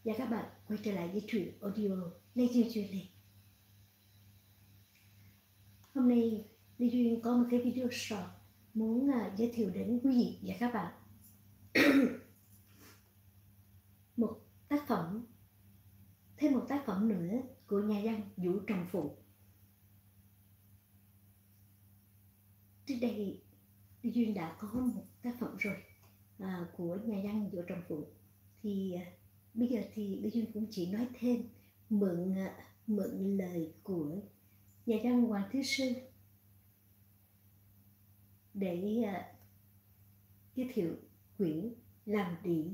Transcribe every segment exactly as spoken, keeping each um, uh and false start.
Và các bạn quay trở lại với truyện audio Lê Duyên Chuyện Lê. Hôm nay Lê Duyên có một cái video short muốn uh, giới thiệu đến quý vị và các bạn một tác phẩm, thêm một tác phẩm nữa của nhà văn Vũ Trọng Phụng. Trước đây Lê Duyên đã có một tác phẩm rồi à, của nhà văn Vũ Trọng Phụng. Thì uh, bây giờ thì Lê Duyên cũng chỉ nói thêm, mượn uh, mượn lời của nhà văn Hoàng Thứ Sư để uh, giới thiệu quyển Làm Đĩ.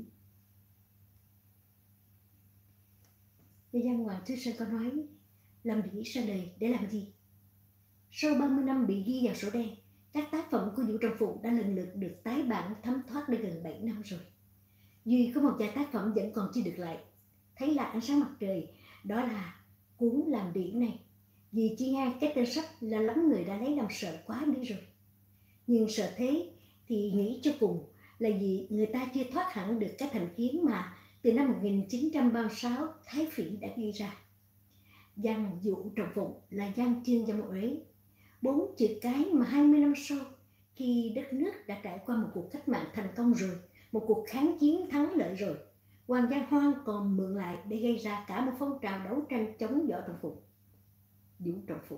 Nhà văn Hoàng Thứ Sư có nói Làm Đĩ ra đời để làm gì? Sau ba mươi năm bị ghi vào sổ đen, các tác phẩm của Vũ Trọng Phụng đã lần lượt được tái bản thấm thoát đã gần bảy năm rồi. Duy có một vài tác phẩm vẫn còn chưa được lại thấy là ánh sáng mặt trời, đó là cuốn Làm Đĩ này. Vì chỉ nghe cái tên sách là lắm người đã lấy làm sợ quá đi rồi. Nhưng sợ thế thì nghĩ cho cùng là vì người ta chưa thoát hẳn được cái thành kiến mà từ năm một nghìn chín trăm ba mươi sáu Thái Phỉ đã gây ra. Văn Vũ Trọng Phụng là văn chương dâm uế, bốn chữ cái mà hai mươi năm sau, khi đất nước đã trải qua một cuộc cách mạng thành công rồi, một cuộc kháng chiến thắng lợi rồi, Hoàng Văn Hoan còn mượn lại để gây ra cả một phong trào đấu tranh chống Võ Trọng Phụng, Vũ Trọng Phụng.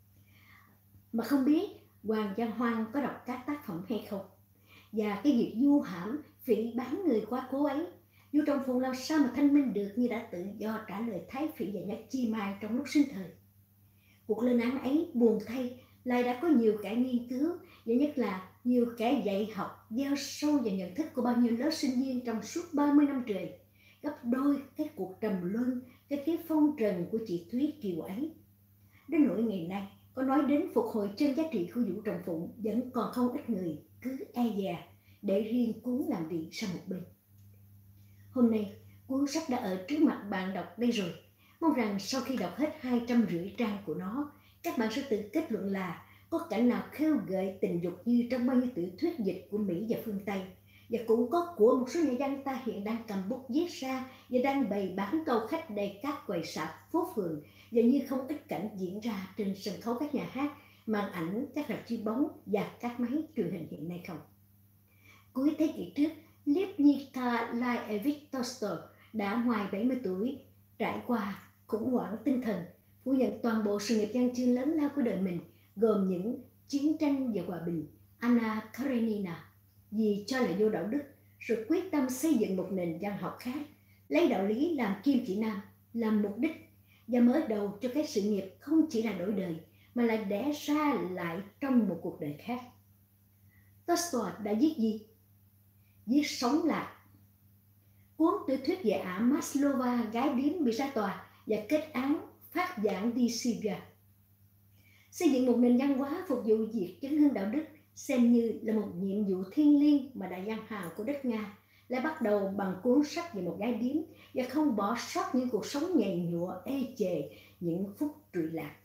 Mà không biết Hoàng Văn Hoan có đọc các tác phẩm hay không? Và cái việc du hãm, phỉ bán người quá cố ấy, Vũ Trọng Phụng làm sao mà thanh minh được như đã tự do trả lời Thái Phỉ và Nhất Chi Mai trong lúc sinh thời? Cuộc lên án ấy buồn thay lại đã có nhiều kẻ nghiên cứu, và nhất là nhiều kẻ dạy học gieo sâu vào nhận thức của bao nhiêu lớp sinh viên trong suốt ba mươi năm trời, gấp đôi cái cuộc trầm luân, cái kiếp phong trần của chị Thúy Kiều ấy. Đến nỗi ngày nay, có nói đến phục hồi chân giá trị của Vũ Trọng Phụng, vẫn còn không ít người cứ e dè để riêng cuốn Làm Đĩ sang một bên. Hôm nay, cuốn sách đã ở trước mặt bạn đọc đây rồi. Mong rằng sau khi đọc hết hai trăm rưỡi trang của nó, các bạn sẽ tự kết luận là có cảnh nào khêu gợi tình dục như trong bao nhiêu tiểu thuyết dịch của Mỹ và phương Tây, và cũng có của một số nhà văn ta hiện đang cầm bút viết ra và đang bày bán câu khách đầy các quầy sạp phố phường, và như không ít cảnh diễn ra trên sân khấu các nhà hát, màn ảnh, các rạp chiếu bóng và các máy truyền hình hiện nay không. Cuối thế kỷ trước, Lev Nikolaevich Tolstoy đã ngoài bảy mươi tuổi, trải qua khủng hoảng tinh thần, phủ nhận toàn bộ sự nghiệp văn chương lớn lao của đời mình, gồm những Chiến tranh và Hòa bình, Anna Karenina, vì cho là vô đạo đức, rồi quyết tâm xây dựng một nền văn học khác, lấy đạo lý làm kim chỉ nam, làm mục đích, và mở đầu cho cái sự nghiệp không chỉ là đổi đời, mà lại đẻ ra lại trong một cuộc đời khác. Tolstoy đã viết gì? Viết Sống Lại, cuốn tiểu thuyết về ả Maslova, gái điếm bị ra tòa và kết án phát giảng đi Siberia. Xây dựng một nền văn hóa phục vụ việc chấn hưng đạo đức xem như là một nhiệm vụ thiêng liêng mà đại văn hào của đất Nga lại bắt đầu bằng cuốn sách về một gái điếm, và không bỏ sót những cuộc sống nhầy nhụa ê chề, những phút trụy lạc.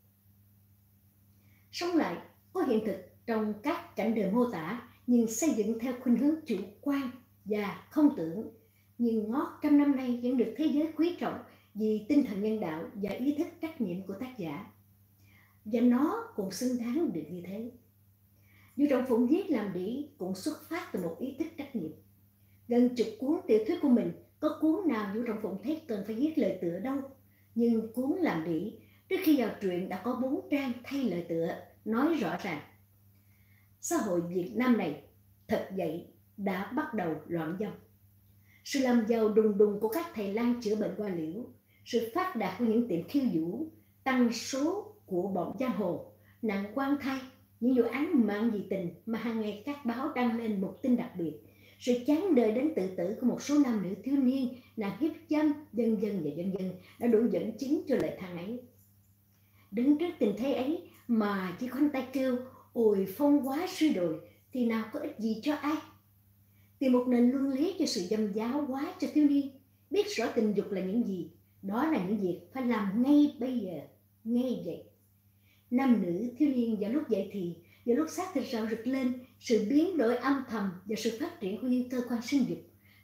Sống Lại có hiện thực trong các cảnh đời mô tả, nhưng xây dựng theo khuynh hướng chủ quan và không tưởng, nhưng ngót trăm năm nay vẫn được thế giới quý trọng vì tinh thần nhân đạo và ý thức trách nhiệm của tác giả, và nó cũng xứng đáng được như thế. Vũ Trọng Phụng viết Làm Đĩ cũng xuất phát từ một ý thức trách nhiệm. Gần chục cuốn tiểu thuyết của mình, có cuốn nào Vũ Trọng Phụng thấy cần phải viết lời tựa đâu, nhưng cuốn Làm Đĩ trước khi vào truyện đã có bốn trang thay lời tựa, nói rõ ràng xã hội Việt Nam này thật vậy đã bắt đầu loạn dâm. Sự làm giàu đùng đùng của các thầy lang chữa bệnh qua liễu, sự phát đạt của những tiệm khiêu vũ, tăng số của bọn giang hồ, nạn quan thai, những vụ án mạng dị tình mà hàng ngày các báo đăng lên một tin đặc biệt, sự chán đời đến tự tử của một số nam nữ thiếu niên, nạn hiếp dâm, vân vân và vân vân đã đủ dẫn chứng cho lời than ấy. Đứng trước tình thế ấy mà chỉ khoanh tay kêu ôi phong quá suy đồi thì nào có ích gì cho ai. Tìm một nền luân lý cho sự dâm giáo hóa cho thiếu niên, biết rõ tình dục là những gì, đó là những việc phải làm ngay bây giờ, ngay vậy. Nam nữ thiếu niên vào lúc dậy thì, vào lúc xác thịt rạo rực lên, sự biến đổi âm thầm và sự phát triển của những cơ quan sinh dục,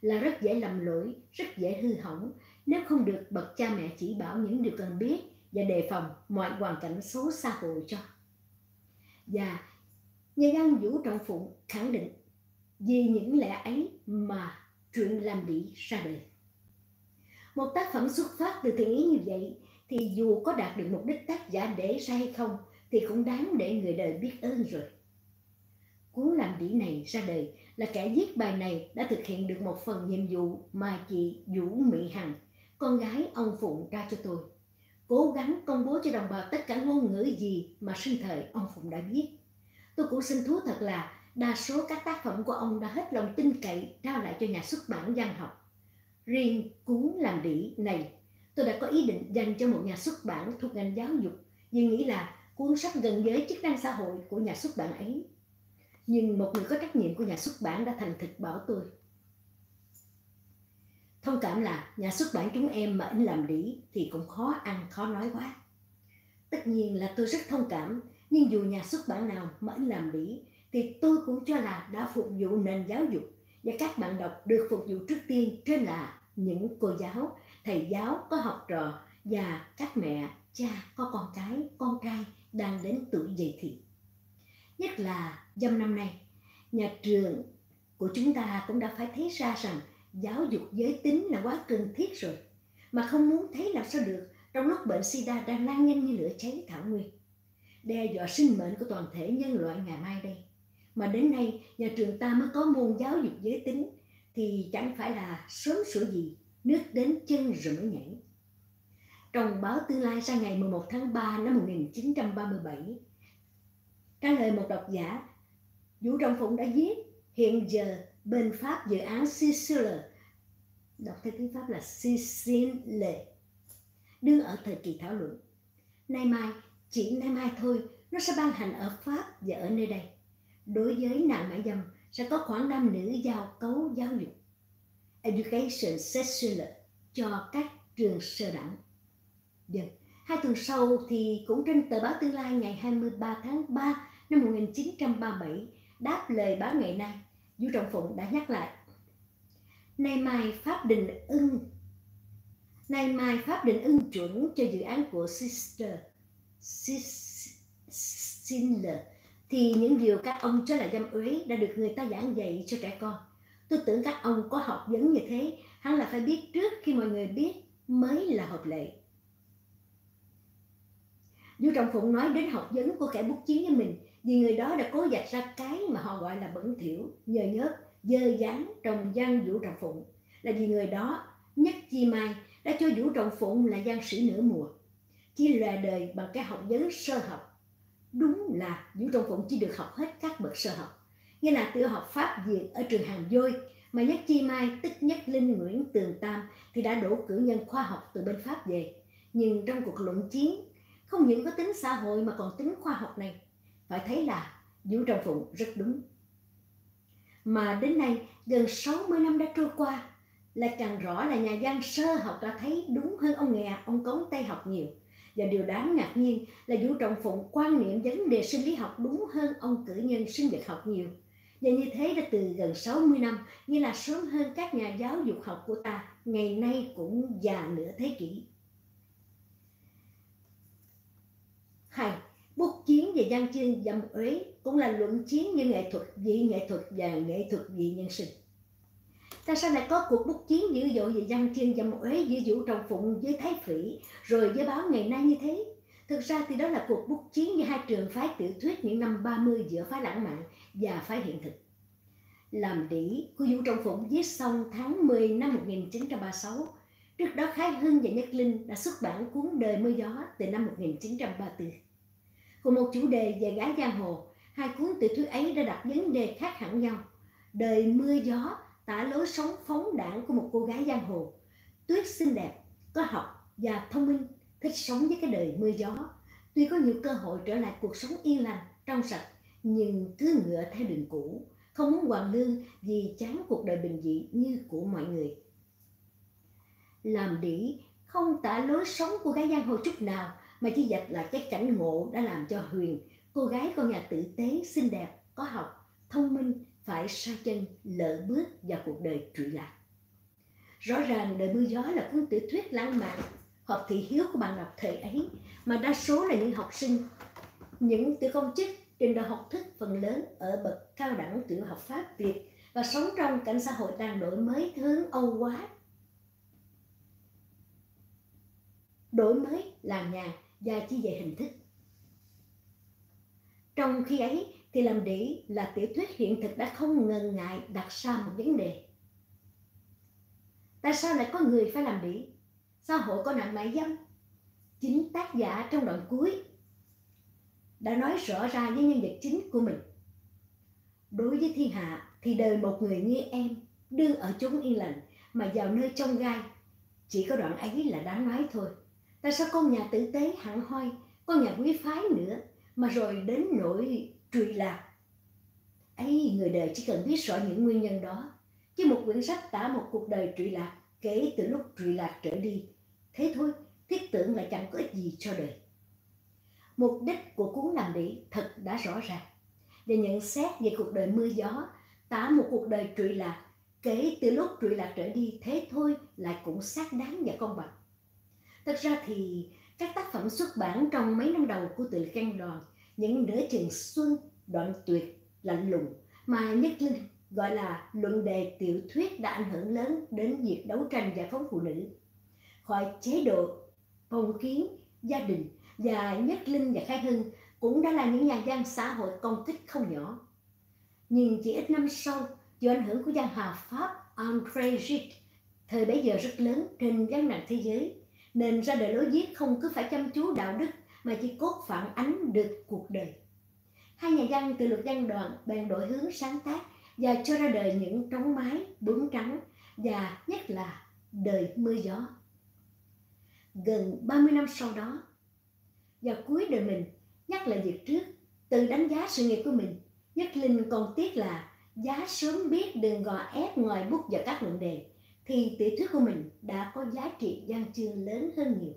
là rất dễ lầm lỗi, rất dễ hư hỏng nếu không được bậc cha mẹ chỉ bảo những điều cần biết và đề phòng mọi hoàn cảnh xấu xã hội cho. Và nhà văn Vũ Trọng Phụng khẳng định vì những lẽ ấy mà truyện Làm Đĩ ra đời. Một tác phẩm xuất phát từ thiện ý như vậy thì dù có đạt được mục đích tác giả để ra hay không thì cũng đáng để người đời biết ơn rồi. Cuốn Làm Đĩ này ra đời là kẻ viết bài này đã thực hiện được một phần nhiệm vụ mà chị Vũ Mỹ Hằng, con gái ông Phụng ra cho tôi. Cố gắng công bố cho đồng bào tất cả ngôn ngữ gì mà sinh thời ông Phụng đã viết. Tôi cũng xin thú thật là đa số các tác phẩm của ông đã hết lòng tin cậy trao lại cho nhà xuất bản văn học. Riêng cuốn Làm Đĩ này, tôi đã có ý định dành cho một nhà xuất bản thuộc ngành giáo dục vì nghĩ là cuốn sách gần với chức năng xã hội của nhà xuất bản ấy. Nhưng một người có trách nhiệm của nhà xuất bản đã thành thực bảo tôi: thông cảm là nhà xuất bản chúng em mà in Làm Đĩ thì cũng khó ăn khó nói quá. Tất nhiên là tôi rất thông cảm, nhưng dù nhà xuất bản nào mà in Làm Đĩ thì tôi cũng cho là đã phục vụ nền giáo dục, và các bạn đọc được phục vụ trước tiên trên là những cô giáo, thầy giáo có học trò và các mẹ, cha có con cái, con trai đang đến tuổi dậy thì. Nhất là dăm năm nay, nhà trường của chúng ta cũng đã phải thấy ra rằng giáo dục giới tính là quá cần thiết rồi, mà không muốn thấy làm sao được trong lúc bệnh sida đang lan nhanh như lửa cháy thảo nguyên, đe dọa sinh mệnh của toàn thể nhân loại ngày mai đây. Mà đến nay nhà trường ta mới có môn giáo dục giới tính thì chẳng phải là sớm sửa gì, nước đến chân rồi mới nhảy. Trong báo Tương Lai ra ngày mười một tháng ba năm một nghìn chín trăm ba mươi bảy, trả lời một độc giả, Vũ Trọng Phụng đã viết: hiện giờ bên Pháp dự án Sicile, đọc theo tiếng Pháp là Sicile, đương ở thời kỳ thảo luận. Nay mai, chỉ nay mai thôi, nó sẽ ban hành ở Pháp và ở nơi đây. Đối với nạn mại dâm sẽ có khoảng nam nữ giao cấu giáo dục, education sexual, cho các trường sơ đẳng. Dân. Hai tuần sau thì cũng trên tờ báo Tương Lai ngày hai mươi ba tháng ba năm một nghìn chín trăm ba mươi bảy, đáp lời báo ngày nay, Vũ Trọng Phụng đã nhắc lại: nay mai Pháp định ưng nay mai Pháp định ưng chuẩn cho dự án của Sister Sicile thì những điều các ông cho là dâm uế đã được người ta giảng dạy cho trẻ con. Tôi tưởng các ông có học vấn như thế, hẳn là phải biết trước khi mọi người biết mới là hợp lệ. Vũ Trọng Phụng nói đến học vấn của kẻ bút chiến với mình vì người đó đã cố dạch ra cái mà họ gọi là bẩn thỉu, nhơ nhớp, dơ dáng trong văn Vũ Trọng Phụng, là vì người đó, Nhất Chi Mai, đã cho Vũ Trọng Phụng là văn sĩ nửa mùa, chỉ lòe đời bằng cái học vấn sơ học. Đúng là Vũ Trọng Phụng chỉ được học hết các bậc sơ học, như là tiểu học Pháp Việt ở trường Hàng Dôi, mà Nhất Chi Mai tức Nhất Linh Nguyễn Tường Tam thì đã đỗ cử nhân khoa học từ bên Pháp về. Nhưng trong cuộc luận chiến, không những có tính xã hội mà còn tính khoa học này, phải thấy là Vũ Trọng Phụng rất đúng. Mà đến nay, gần sáu mươi năm đã trôi qua, lại càng rõ là nhà văn sơ học đã thấy đúng hơn ông nghè, ông Cống Tây học nhiều. Và điều đáng ngạc nhiên là Vũ Trọng Phụng quan niệm vấn đề sinh lý học đúng hơn ông cử nhân sinh vật học nhiều. Và như thế đã từ gần sáu mươi năm, như là sớm hơn các nhà giáo dục học của ta, ngày nay cũng già nửa thế kỷ. Hai, bút chiến về văn chương dâm uế cũng là luận chiến như nghệ thuật vị nghệ thuật và nghệ thuật vị nhân sinh. Tại sao lại có cuộc bút chiến dữ dội về văn chương dâm uế giữa Vũ Trọng Phụng với Thái Phỉ rồi với báo ngày nay như thế? Thực ra thì đó là cuộc bút chiến giữa hai trường phái tiểu thuyết những năm ba mươi giữa phái lãng mạn và phái hiện thực. Làm Đĩ của Vũ Trọng Phụng viết xong tháng mười năm một nghìn chín trăm ba mươi sáu. Trước đó Khái Hưng và Nhất Linh đã xuất bản cuốn Đời Mưa Gió từ năm một nghìn chín trăm ba mươi tư. Cùng một chủ đề về gái giang hồ, hai cuốn tiểu thuyết ấy đã đặt vấn đề khác hẳn nhau. Đời Mưa Gió tả lối sống phóng đãng của một cô gái giang hồ, tuyết xinh đẹp, có học và thông minh, thích sống với cái đời mưa gió. Tuy có nhiều cơ hội trở lại cuộc sống yên lành, trong sạch, nhưng cứ ngựa theo đường cũ, không muốn hoàn lương vì chán cuộc đời bình dị như của mọi người. Làm Đĩ không tả lối sống của gái giang hồ chút nào, mà chỉ dạch lại cái cảnh ngộ đã làm cho Huyền, cô gái con nhà tử tế, xinh đẹp, có học, thông minh, phải sa chân lỡ bước vào cuộc đời trụy lạc. Rõ ràng Đời Mưa Gió là cuốn tiểu thuyết lãng mạn, hợp thị hiếu của bạn đọc thời ấy, mà đa số là những học sinh, những tiểu công chức, trình độ học thức phần lớn ở bậc cao đẳng tiểu học Pháp Việt và sống trong cảnh xã hội đang đổi mới hướng Âu hóa, đổi mới làng nhàng và chỉ về hình thức. Trong khi ấy thì Làm Đĩ là tiểu thuyết hiện thực đã không ngần ngại đặt ra một vấn đề: tại sao lại có người phải làm đĩ? Xã hội có nạn mại dâm? Chính tác giả trong đoạn cuối đã nói rõ ra với nhân vật chính của mình: đối với thiên hạ thì đời một người như em, đương ở chốn yên lành mà vào nơi trong gai. Chỉ có đoạn ấy là đáng nói thôi. Tại sao con nhà tử tế hẳn hoi, con nhà quý phái nữa, mà rồi đến nỗi trụy lạc? Ấy, người đời chỉ cần biết rõ những nguyên nhân đó, chứ một quyển sách tả một cuộc đời trụy lạc kể từ lúc trụy lạc trở đi, thế thôi, thiết tưởng lại chẳng có ích gì cho đời. Mục đích của cuốn Làm Đĩ thật đã rõ ràng, và nhận xét về cuộc đời mưa gió, tả một cuộc đời trụy lạc kể từ lúc trụy lạc trở đi, thế thôi lại cũng xác đáng và công bằng. Thật ra thì các tác phẩm xuất bản trong mấy năm đầu của Từ Can Đoàn, những nửa chừng xuân, đoạn tuyệt, lạnh lùng mà Nhất Linh gọi là luận đề tiểu thuyết đã ảnh hưởng lớn đến việc đấu tranh giải phóng phụ nữ khỏi chế độ phong kiến gia đình, và Nhất Linh và Khai Hưng cũng đã là những nhà văn xã hội công kích không nhỏ. Nhưng chỉ ít năm sau, do ảnh hưởng của văn hào Pháp André Gide, thời bấy giờ rất lớn trên văn đàn thế giới, nên ra đời lối viết không cứ phải chăm chú đạo đức mà chỉ cốt phản ánh được cuộc đời. Hai nhà văn từ Lục Văn Đoàn bèn đổi hướng sáng tác và cho ra đời những trống mái, bướm trắng và nhất là Đời Mưa Gió. Gần ba mươi năm sau đó, vào cuối đời mình, nhắc lại việc trước, tự đánh giá sự nghiệp của mình, Nhất Linh còn tiếc là giá sớm biết đừng gò ép ngòi bút vào các luận đề, thì tiểu thuyết của mình đã có giá trị văn chương lớn hơn nhiều.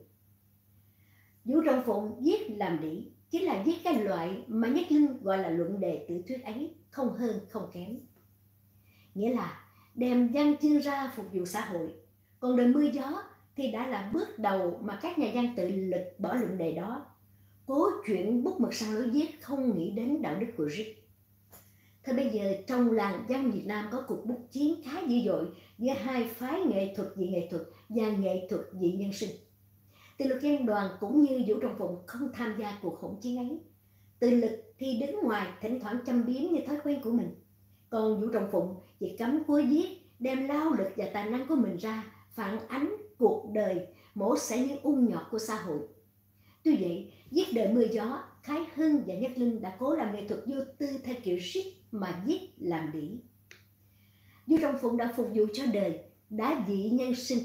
Vũ Trọng Phụng viết Làm Đĩ chính là viết cái loại mà Nhất Linh gọi là luận đề tiểu thuyết ấy, không hơn không kém. Nghĩa là đem văn chương ra phục vụ xã hội, còn Đời Mưa Gió thì đã là bước đầu mà các nhà văn tự lực bỏ luận đề đó, cố chuyển bút mực sang lối viết không nghĩ đến đạo đức của Gide. Thời bây giờ trong làng văn Việt Nam có cuộc bút chiến khá dữ dội giữa hai phái nghệ thuật vị nghệ thuật và nghệ thuật vị nhân sinh. Từ Lục Văn Đoàn cũng như Vũ Trọng Phụng không tham gia cuộc hỗn chiến ấy. Từ Lực thì đứng ngoài thỉnh thoảng châm biếm như thói quen của mình, còn Vũ Trọng Phụng thì cắm cúi viết, đem lao lực và tài năng của mình ra phản ánh cuộc đời mổ xẻ những ung nhọt của xã hội. Tuy vậy, viết Đời Mưa Gió, Khai Hưng và Nhất Linh đã cố làm nghệ thuật vô tư theo kiểu Gide mà viết Làm Đĩ. Vũ Trọng Phụng đã phục vụ cho đời, đã vị nhân sinh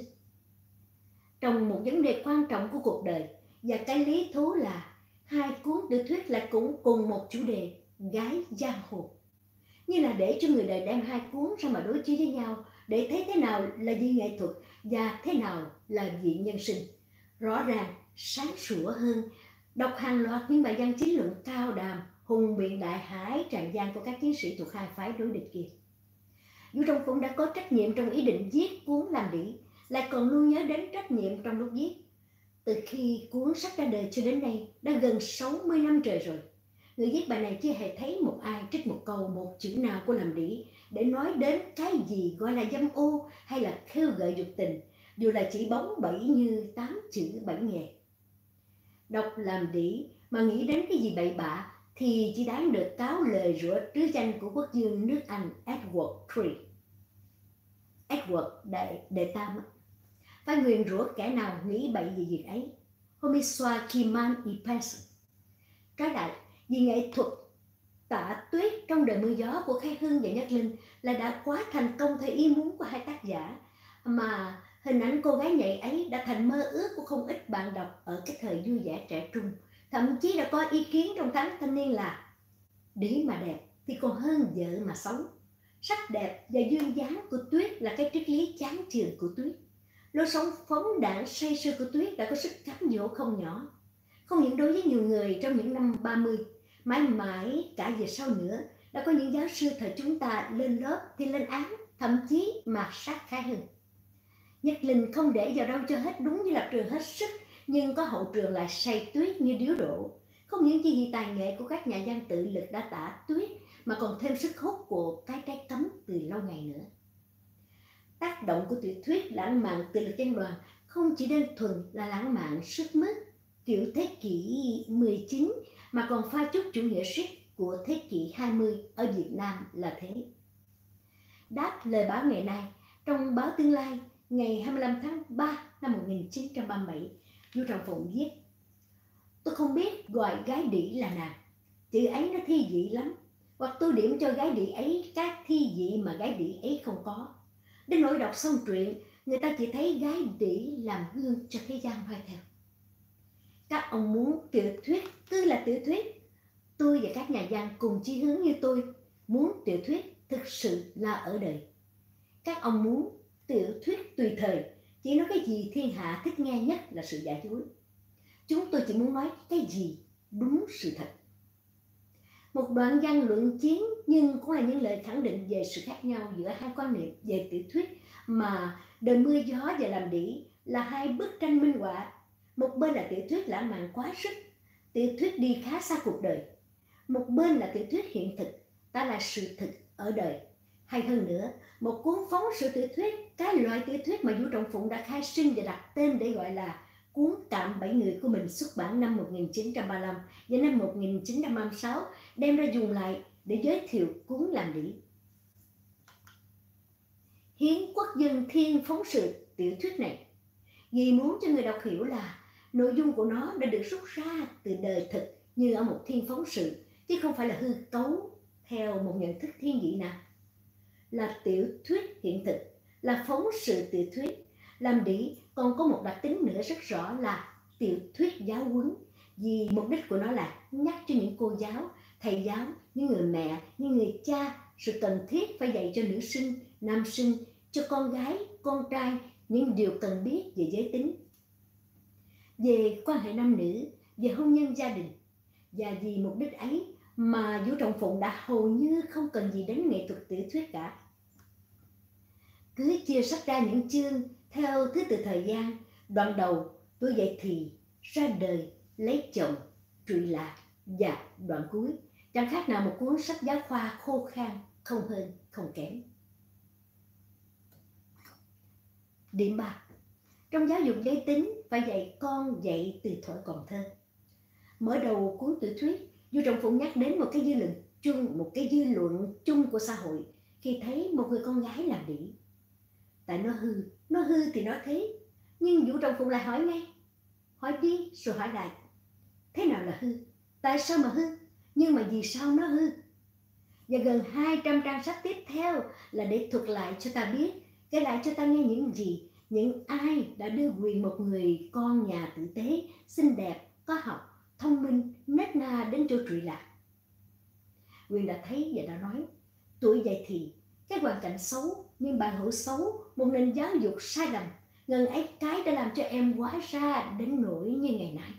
trong một vấn đề quan trọng của cuộc đời, và cái lý thú là hai cuốn tiểu thuyết lại cũng cùng một chủ đề, gái giang hồ. Như là để cho người đời đem hai cuốn ra mà đối chiếu với nhau, để thấy thế nào là vị nghệ thuật và thế nào là vị nhân sinh. Rõ ràng, sáng sủa hơn, đọc hàng loạt những bài văn chính luận cao đàm, hùng biện đại hải tràn gian của các chiến sĩ thuộc hai phái đối địch kia. Vũ Trọng Phụng đã có trách nhiệm trong ý định viết cuốn Làm Đĩ, lại còn luôn nhớ đến trách nhiệm trong lúc viết. Từ khi cuốn sách ra đời cho đến nay đã gần sáu mươi năm trời rồi, người viết bài này chưa hề thấy một ai trích một câu, một chữ nào của Làm Đĩ để nói đến cái gì gọi là dâm ô hay là khêu gợi dục tình, dù là chỉ bóng bẩy như tám chữ bảy nghề. Đọc Làm Đĩ mà nghĩ đến cái gì bậy bạ thì chỉ đáng được cáo lời rủa trứ danh của quốc vương nước Anh Edward Three. Edward đệ, đệ tam phải nguyền rủa kẻ nào nghĩ bậy về việc ấy. Homicide qui man y pense. Trái lại, vì nghệ thuật tả tuyết trong Đời Mưa Gió của Khai Hưng và Nhất Linh là đã quá thành công theo ý muốn của hai tác giả, mà hình ảnh cô gái nhạy ấy đã thành mơ ước của không ít bạn đọc ở cái thời vui vẻ trẻ trung. Thậm chí đã có ý kiến trong tháng thanh niên là đĩ mà đẹp thì còn hơn vợ mà xấu. Sắc đẹp và duyên dáng của Tuyết là cái triết lý chán chường của Tuyết. Lối sống phóng đãng say sưa của Tuyết đã có sức cám dỗ không nhỏ, không những đối với nhiều người trong những năm ba mươi, mãi mãi cả về sau nữa đã có những giáo sư thời chúng ta lên lớp thì lên án, thậm chí mạt sát Khai Hưng. Nhất Linh không để vào đâu cho hết, đúng như lập trường hết sức, nhưng có hậu trường lại say tuyết như điếu đổ. Không những chỉ vì tài nghệ của các nhà văn tự lực đã tả tuyết, mà còn thêm sức hút của cái trái cấm từ lâu ngày nữa. Tác động của tiểu thuyết lãng mạn tự lực văn đoàn không chỉ đơn thuần là lãng mạn sức mướt kiểu thế kỷ mười chín, mà còn pha chút chủ nghĩa siết của thế kỷ hai mươi ở Việt Nam là thế. Đáp lời báo ngày nay, trong báo Tương Lai ngày hai mươi lăm tháng ba năm một nghìn chín trăm ba mươi bảy, Du Trọng Phụng viết: tôi không biết gọi gái đĩ là nàng, chữ ấy nó thi vị lắm, hoặc tôi điểm cho gái đĩ ấy các thi vị mà gái đĩ ấy không có. Đến nỗi đọc xong truyện, người ta chỉ thấy gái đĩ làm gương cho thế gian noi theo. Các ông muốn tiểu thuyết cứ là tiểu thuyết. Tôi và các nhà văn cùng chí hướng như tôi muốn tiểu thuyết thực sự là ở đời. Các ông muốn tiểu thuyết tùy thời, chỉ nói cái gì thiên hạ thích nghe nhất là sự giả dối. Chúng tôi chỉ muốn nói cái gì đúng sự thật. Một đoạn văn luận chiến nhưng cũng là những lời khẳng định về sự khác nhau giữa hai quan niệm về tiểu thuyết mà Đời Mưa Gió và Làm Đĩ là hai bức tranh minh họa. Một bên là tiểu thuyết lãng mạn quá sức, tiểu thuyết đi khá xa cuộc đời. Một bên là tiểu thuyết hiện thực, ta là sự thực ở đời. Hay hơn nữa, một cuốn phóng sự tiểu thuyết, cái loại tiểu thuyết mà Du Trọng Phụng đã khai sinh và đặt tên để gọi là cuốn Tạm Bảy Người của mình, xuất bản năm một nghìn chín trăm ba mươi lăm và năm một nghìn chín trăm ba mươi sáu, đem ra dùng lại để giới thiệu cuốn Làm Đĩ. Hiến Quốc Dân Thiên phóng sự tiểu thuyết này vì muốn cho người đọc hiểu là nội dung của nó đã được rút ra từ đời thực như ở một thiên phóng sự, chứ không phải là hư cấu theo một nhận thức thiên vị nào. Là tiểu thuyết hiện thực, là phóng sự tiểu thuyết, Làm Đĩ còn có một đặc tính nữa rất rõ là tiểu thuyết giáo huấn, vì mục đích của nó là nhắc cho những cô giáo, thầy giáo, những người mẹ, những người cha sự cần thiết phải dạy cho nữ sinh, nam sinh, cho con gái, con trai những điều cần biết về giới tính, về quan hệ nam nữ, về hôn nhân gia đình. Và vì mục đích ấy mà Du Trọng Phụng đã hầu như không cần gì đến nghệ thuật tiểu thuyết cả. Cứ chia sách ra những chương theo thứ tự thời gian. Đoạn đầu Tôi Dậy Thì, Ra Đời, Lấy Chồng, Trụy Lạc, và đoạn cuối chẳng khác nào một cuốn sách giáo khoa khô khan, không hơn không kém. Điểm ba. Trong giáo dục giới tính phải dạy con dạy từ thuở còn thơ. Mở đầu cuốn tiểu thuyết, Du Trọng Phụng nhắc đến một cái dư luận chung, một cái dư luận chung của xã hội khi thấy một người con gái làm đĩ. Tại nó hư, nó hư thì nó thế. Nhưng Du Trọng Phụng lại hỏi ngay, hỏi đi rồi hỏi lại, thế nào là hư? Tại sao mà hư? Nhưng mà vì sao nó hư? Và gần hai trăm trang sách tiếp theo là để thuật lại cho ta biết, kể lại cho ta nghe những gì, những ai đã đưa quyền một người con nhà tử tế, xinh đẹp, có học, thông minh, nết na đến chỗ trụy lạc. Quyền đã thấy và đã nói, tuổi dậy thì, cái hoàn cảnh xấu, nhưng bạn hữu xấu, một nền giáo dục sai lầm, ngần ấy cái đã làm cho em hóa ra đến nỗi như ngày nay.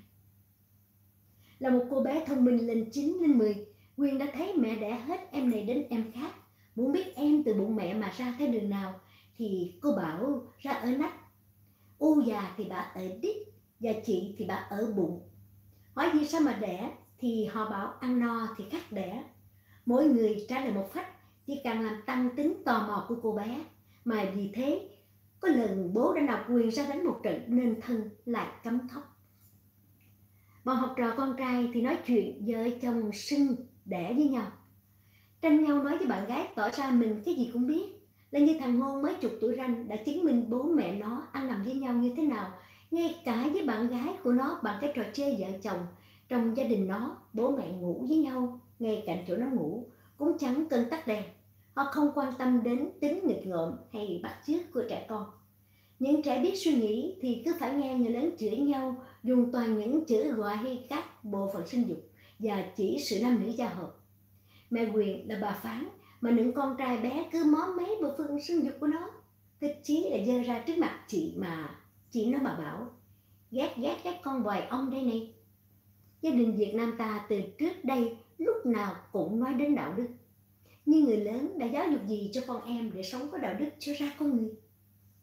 Là một cô bé thông minh lên chín lên mười, Quyền đã thấy mẹ đẻ hết em này đến em khác. Muốn biết em từ bụng mẹ mà ra theo đường nào, thì cô bảo ra ở nách. U già thì bà ở đít, và chị thì bà ở bụng. Hỏi vì sao mà đẻ, thì họ bảo ăn no thì khắc đẻ. Mỗi người trả lời một phách, chỉ càng làm tăng tính tò mò của cô bé. Mà vì thế, có lần bố đã nạp Quyền ra đánh một trận nên thân lại cấm khóc. Bọn học trò con trai thì nói chuyện vợ chồng sinh đẻ với nhau, tranh nhau nói với bạn gái tỏ ra mình cái gì cũng biết. Là như thằng Ngôn mấy chục tuổi ranh đã chứng minh bố mẹ nó ăn nằm với nhau như thế nào, ngay cả với bạn gái của nó bằng cái trò chơi vợ chồng. Trong gia đình nó, bố mẹ ngủ với nhau ngay cạnh chỗ nó ngủ, cũng chẳng cần tắt đèn. Họ không quan tâm đến tính nghịch ngợm hay bắt chước của trẻ con. Những trẻ biết suy nghĩ thì cứ phải nghe người lớn chửi nhau, dùng toàn những chữ gọi hay các bộ phận sinh dục và chỉ sự nam nữ giao hợp. Mẹ Quyền là bà phán mà những con trai bé cứ móm mấy bộ phận sinh dục của nó, thực chí là dơ ra trước mặt chị mà chị nó mà bảo ghét ghét các con vòi ông đây này. Gia đình Việt Nam ta từ trước đây lúc nào cũng nói đến đạo đức, nhưng người lớn đã giáo dục gì cho con em để sống có đạo đức cho ra con người?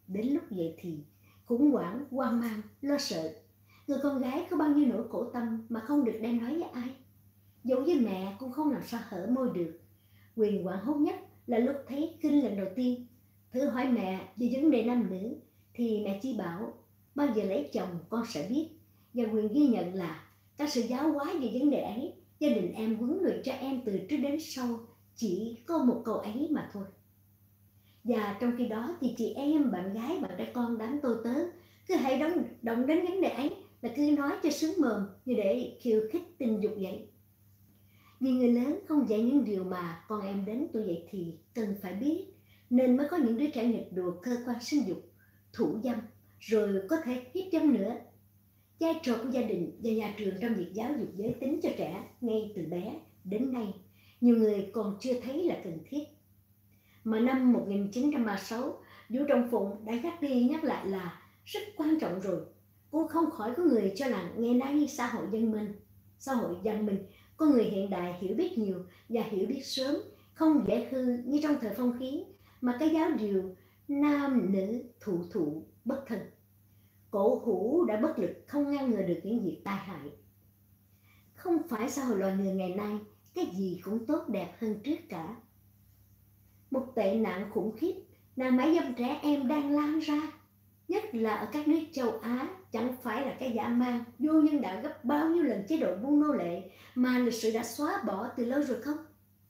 Đến lúc vậy thì khủng hoảng, hoang mang, lo sợ. Người con gái có bao nhiêu nỗi khổ tâm mà không được đem nói với ai. Dẫu với mẹ cũng không làm sao hở môi được. Quyền hoảng hốt nhất là lúc thấy kinh lần đầu tiên. Thử hỏi mẹ về vấn đề nam nữ thì mẹ chỉ bảo bao giờ lấy chồng con sẽ biết. Và Quyền ghi nhận là các sự giáo hóa về vấn đề ấy, gia đình em huấn luyện cho em từ trước đến sau chỉ có một câu ấy mà thôi. Và trong khi đó thì chị em, bạn gái, bạn trai con, đám tôi tớ cứ hãy động, động đến vấn đề ấy là cứ nói cho sướng mồm như để khiêu khích tình dục vậy. Vì người lớn không dạy những điều mà con em đến tuổi dậy thì cần phải biết, nên mới có những đứa trẻ nghịch đùa cơ quan sinh dục, thủ dâm, rồi có thể hiếp dâm nữa. Vai trò của gia đình và nhà trường trong việc giáo dục giới tính cho trẻ ngay từ bé đến nay, nhiều người còn chưa thấy là cần thiết. Mà năm một nghìn chín trăm ba mươi sáu, Vũ Trọng Phụng đã nhắc đi nhắc lại là rất quan trọng rồi. Cũng không khỏi có người cho là ngày nay xã hội văn minh, xã hội văn minh, con người hiện đại hiểu biết nhiều và hiểu biết sớm, không dễ hư như trong thời phong khí, mà cái giáo điều nam nữ thụ thụ bất thân. Cổ hủ đã bất lực không ngăn ngừa được những việc tai hại. Không phải xã hội loài người ngày nay cái gì cũng tốt đẹp hơn trước cả. Một tệ nạn khủng khiếp, nạn mại dâm trẻ em đang lan ra, nhất là ở các nước châu Á, chẳng phải là cái dã man vô nhân đạo gấp bao nhiêu lần chế độ buôn nô lệ mà lịch sử đã xóa bỏ từ lâu rồi không?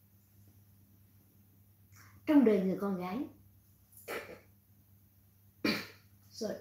Trong đời người con gái Sorry.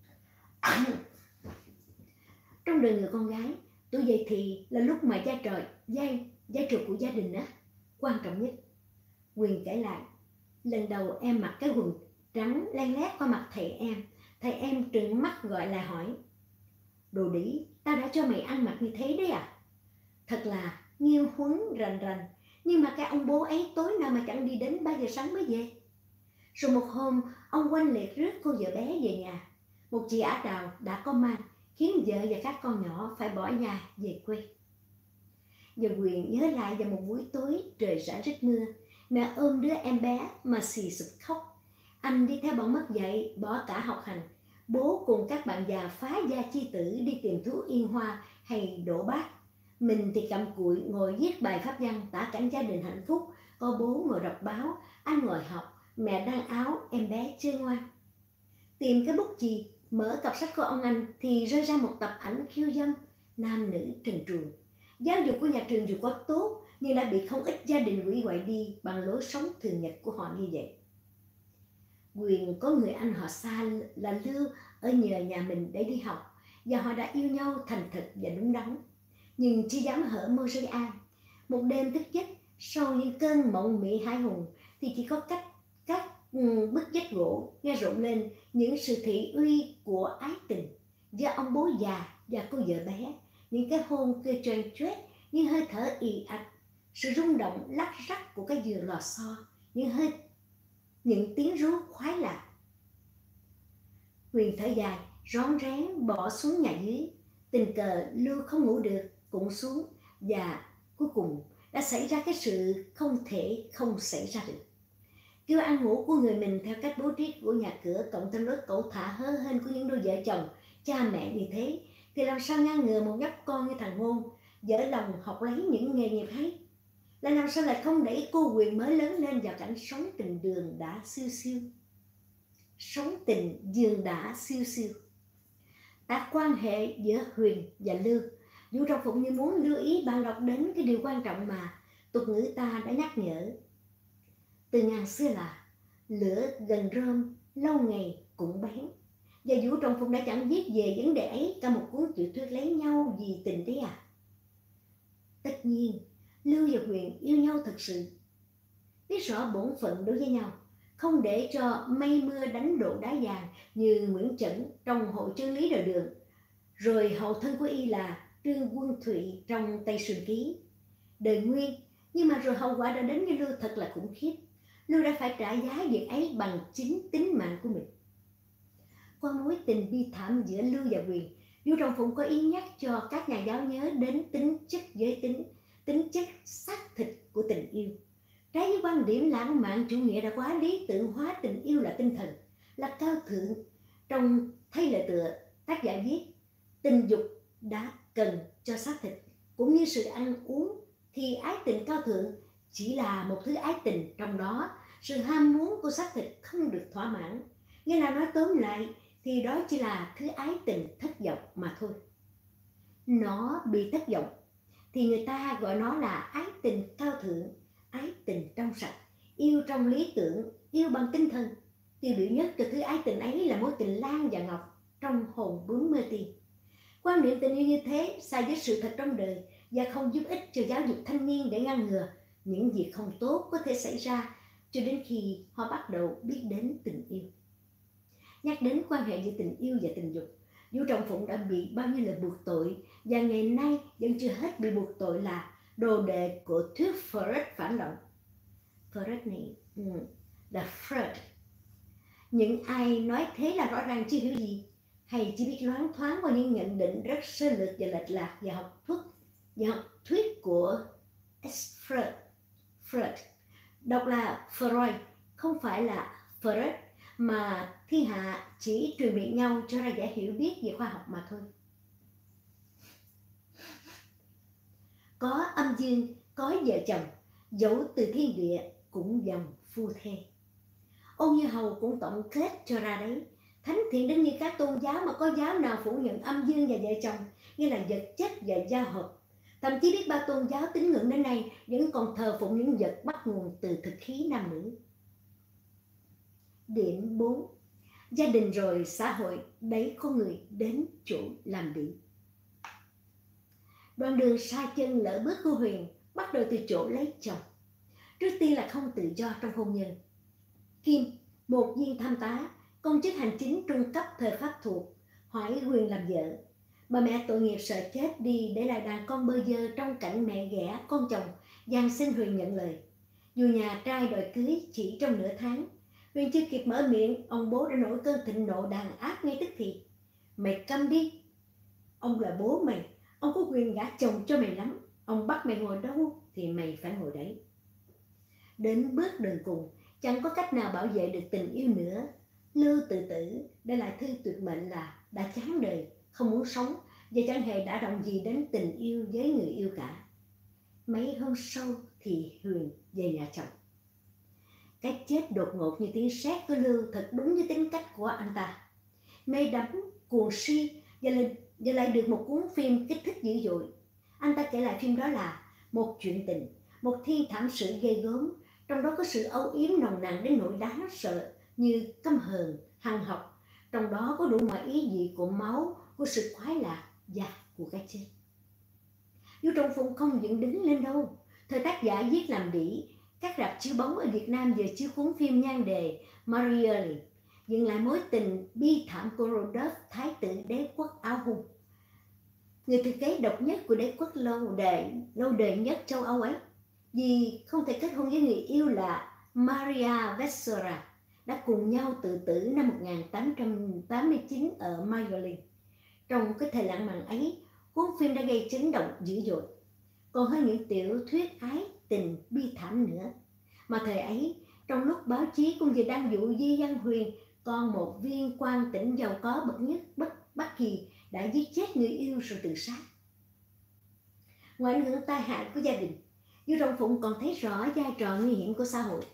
Trong đời người con gái, tuổi dậy thì là lúc mà gia trời, giai, giai trò của gia đình á, quan trọng nhất. Quyền kể lại, lần đầu em mặc cái quần trắng len lét qua mặt thầy em. Thầy em trừng mắt gọi lại hỏi: "Đồ đĩ, tao đã cho mày ăn mặc như thế đấy à?" Thật là nghiêu huấn rành rành, nhưng mà cái ông bố ấy tối nào mà chẳng đi đến ba giờ sáng mới về. Rồi một hôm, ông oanh liệt rước cô vợ bé về nhà. Một chị Ả Đào đã có mang, khiến vợ và các con nhỏ phải bỏ nhà về quê. Giờ Quyền nhớ lại vào một buổi tối trời rã rít mưa, mẹ ôm đứa em bé mà xì xụt khóc. Anh đi theo bọn mất dạy, bỏ cả học hành. Bố cùng các bạn già phá gia chi tử đi tìm thú yên hoa hay đổ bát. Mình thì cầm cụi ngồi viết bài pháp văn tả cảnh gia đình hạnh phúc. Có bố ngồi đọc báo, anh ngồi học, mẹ đan áo, em bé chơi ngoan. Tìm cái bút chì, mở cặp sách của ông anh thì rơi ra một tập ảnh khiêu dâm, nam nữ trần truồng. Giáo dục của nhà trường dù có tốt nhưng đã bị không ít gia đình hủy hoại đi bằng lối sống thường nhật của họ như vậy. Quyền có người anh họ xa là Lưu ở nhờ nhà mình để đi học, và họ đã yêu nhau thành thật và đúng đắn, nhưng chỉ dám hở môi rơi an. Một đêm thức giấc sau những cơn mộng mị hãi hùng thì chỉ có cách các bức vách gỗ nghe rộn lên những sự thị uy của ái tình giữa ông bố già và cô vợ bé, những cái hôn kêu choàng choét, những hơi thở ì ạch, sự rung động lắc rắc của cái giường lò xo, những hơi những tiếng rú khoái lạc. Quyền thở dài rón rén bỏ xuống nhà dưới. Tình cờ Lưu không ngủ được cũng xuống, và cuối cùng đã xảy ra cái sự không thể không xảy ra được. Kiểu ăn ngủ của người mình theo cách bố trí của nhà cửa, cộng thêm lối cẩu thả hớ hênh của những đôi vợ chồng cha mẹ như thế, thì làm sao ngăn ngừa một nhóc con như thằng Ngôn dở lòng học lấy những nghề nghiệp ấy? Lại làm sao lại không đẩy cô Quyền mới lớn lên vào cảnh sống tình đường đã siêu siêu sống tình giường đã siêu siêu. Tại quan hệ giữa Huyền và Lưu, Vũ Trọng Phụng như muốn lưu ý bạn đọc đến cái điều quan trọng mà tục ngữ ta đã nhắc nhở từ ngàn xưa là lửa gần rơm lâu ngày cũng bén. Và Vũ Trọng Phụng đã chẳng viết về vấn đề ấy cả một cuốn tiểu thuyết lấy nhau vì tình đấy à? Tất nhiên, Lưu và Huyền yêu nhau thật sự, biết rõ bổn phận đối với nhau, không để cho mây mưa đánh đổ đá vàng như Nguyễn Chẩn trong Hội Chân Lý Đời Đường, rồi hậu thân của y là Trương Quân Thụy trong Tây Sương Ký. Đời Nguyên, nhưng mà rồi hậu quả đã đến với Lưu thật là khủng khiếp. Lưu đã phải trả giá việc ấy bằng chính tính mạng của mình. Qua mối tình bi thảm giữa Lưu và Huyền, Vũ Trọng Phụng có ý nhắc cho các nhà giáo nhớ đến tính chất giới tính, tính chất xác thịt của tình yêu. Trái với quan điểm lãng mạn chủ nghĩa đã quá lý tưởng hóa tình yêu là tinh thần, là cao thượng. Trong thay lời tựa, tác giả viết tình dục đã cần cho xác thịt, cũng như sự ăn uống, thì ái tình cao thượng chỉ là một thứ ái tình trong đó sự ham muốn của xác thịt không được thỏa mãn. Nghe là nói tóm lại thì đó chỉ là thứ ái tình thất vọng mà thôi. Nó bị thất vọng thì người ta gọi nó là ái tình cao thượng, ái tình trong sạch, yêu trong lý tưởng, yêu bằng tinh thần. Tiêu biểu nhất cho thứ ái tình ấy là mối tình Lan và Ngọc trong Hồn Bướm Mơ Tiên. Quan niệm tình yêu như thế sai với sự thật trong đời và không giúp ích cho giáo dục thanh niên để ngăn ngừa những việc không tốt có thể xảy ra cho đến khi họ bắt đầu biết đến tình yêu. Nhắc đến quan hệ giữa tình yêu và tình dục, Vũ Trọng Phụng đã bị bao nhiêu lời buộc tội và ngày nay vẫn chưa hết bị buộc tội là đồ đệ của thuyết Freud phản động. Freud này ừ, là Freud. Những ai nói thế là rõ ràng chưa hiểu gì, hay chỉ biết loáng thoáng qua những nhận định rất sơ lược và lệch lạc và học thuyết và học thuyết của Freud. Freud đọc là Freud, không phải là Freud, mà thiên hạ chỉ truyền miệng nhau cho ra vẻ hiểu biết về khoa học mà thôi. Có âm dương, có vợ chồng, dẫu từ thiên địa cũng dòng phu thê. Ôn Như Hầu cũng tổng kết cho ra đấy. Thánh thiện đến như các tôn giáo mà có giáo nào phủ nhận âm dương và vợ chồng, nghĩa là vật chất và giao hợp. Thậm chí biết ba tôn giáo tín ngưỡng đến nay vẫn còn thờ phụng những vật bắt nguồn từ thực khí nam nữ. Điểm bốn. Gia đình rồi xã hội đẩy con người đến chỗ làm bị. Đoạn đường sai chân lỡ bước của Huyền bắt đầu từ chỗ lấy chồng. Trước tiên là không tự do trong hôn nhân. Kim, một viên tham tá, công chức hành chính trung cấp thời Pháp thuộc, hỏi Huyền làm vợ. Bà mẹ tội nghiệp sợ chết đi để lại đàn con bơ vơ trong cảnh mẹ ghẻ con chồng, van xin Huyền nhận lời. Dù nhà trai đòi cưới chỉ trong nửa tháng, Huyền chưa kịp mở miệng, ông bố đã nổi cơn thịnh nộ đàn áp ngay tức thì. Mày câm đi! Ông là bố mày, ông có quyền gả chồng cho mày lắm. Ông bắt mày ngồi đâu thì mày phải ngồi đấy. Đến bước đường cùng, chẳng có cách nào bảo vệ được tình yêu nữa. Lưu Tự Tử để lại thư tuyệt mệnh là đã chán đời, không muốn sống và chẳng hề đã động gì đến tình yêu với người yêu cả. Mấy hôm sau thì Huyền về nhà chồng. Cái chết đột ngột như tiếng sét của Lưu thật đúng với tính cách của anh ta. Mê đắm, cuồng si và lại, và lại được một cuốn phim kích thích dữ dội. Anh ta kể lại phim đó là một chuyện tình, một thiên thảm sự ghê gớm, trong đó có sự âu yếm nồng nàn đến nỗi đáng sợ như căm hờn, hằn học. Trong đó có đủ mọi ý vị của máu, của sự khoái lạc và của cái chết. Vũ Trọng Phụng không dựng đứng lên đâu. Thời tác giả viết làm đĩ, các rạp chiếu bóng ở Việt Nam giờ chiếu cuốn phim nhan đề Marielle, dựng lại mối tình bi thảm của Rodolphe, thái tử đế quốc Áo Hung, người thừa kế độc nhất của đế quốc lâu đời lâu đời nhất châu Âu ấy, vì không thể kết hôn với người yêu là Maria Vessera, đã cùng nhau tự tử năm một nghìn tám trăm tám mươi chín ở Mayolin. Trong cái thời lãng mạn ấy, cuốn phim đã gây chấn động dữ dội, còn hơn những tiểu thuyết ái tình bi thảm nữa. Mà thời ấy, trong lúc báo chí cũng vừa đang vụ Di Văn Huyền, con một viên quan tỉnh giàu có bậc nhất Bắc Bắc Kỳ đã giết chết người yêu rồi tự sát. Ngoài ảnh hưởng tai hại của gia đình, Vũ Trọng Phụng còn thấy rõ vai trò nguy hiểm của xã hội.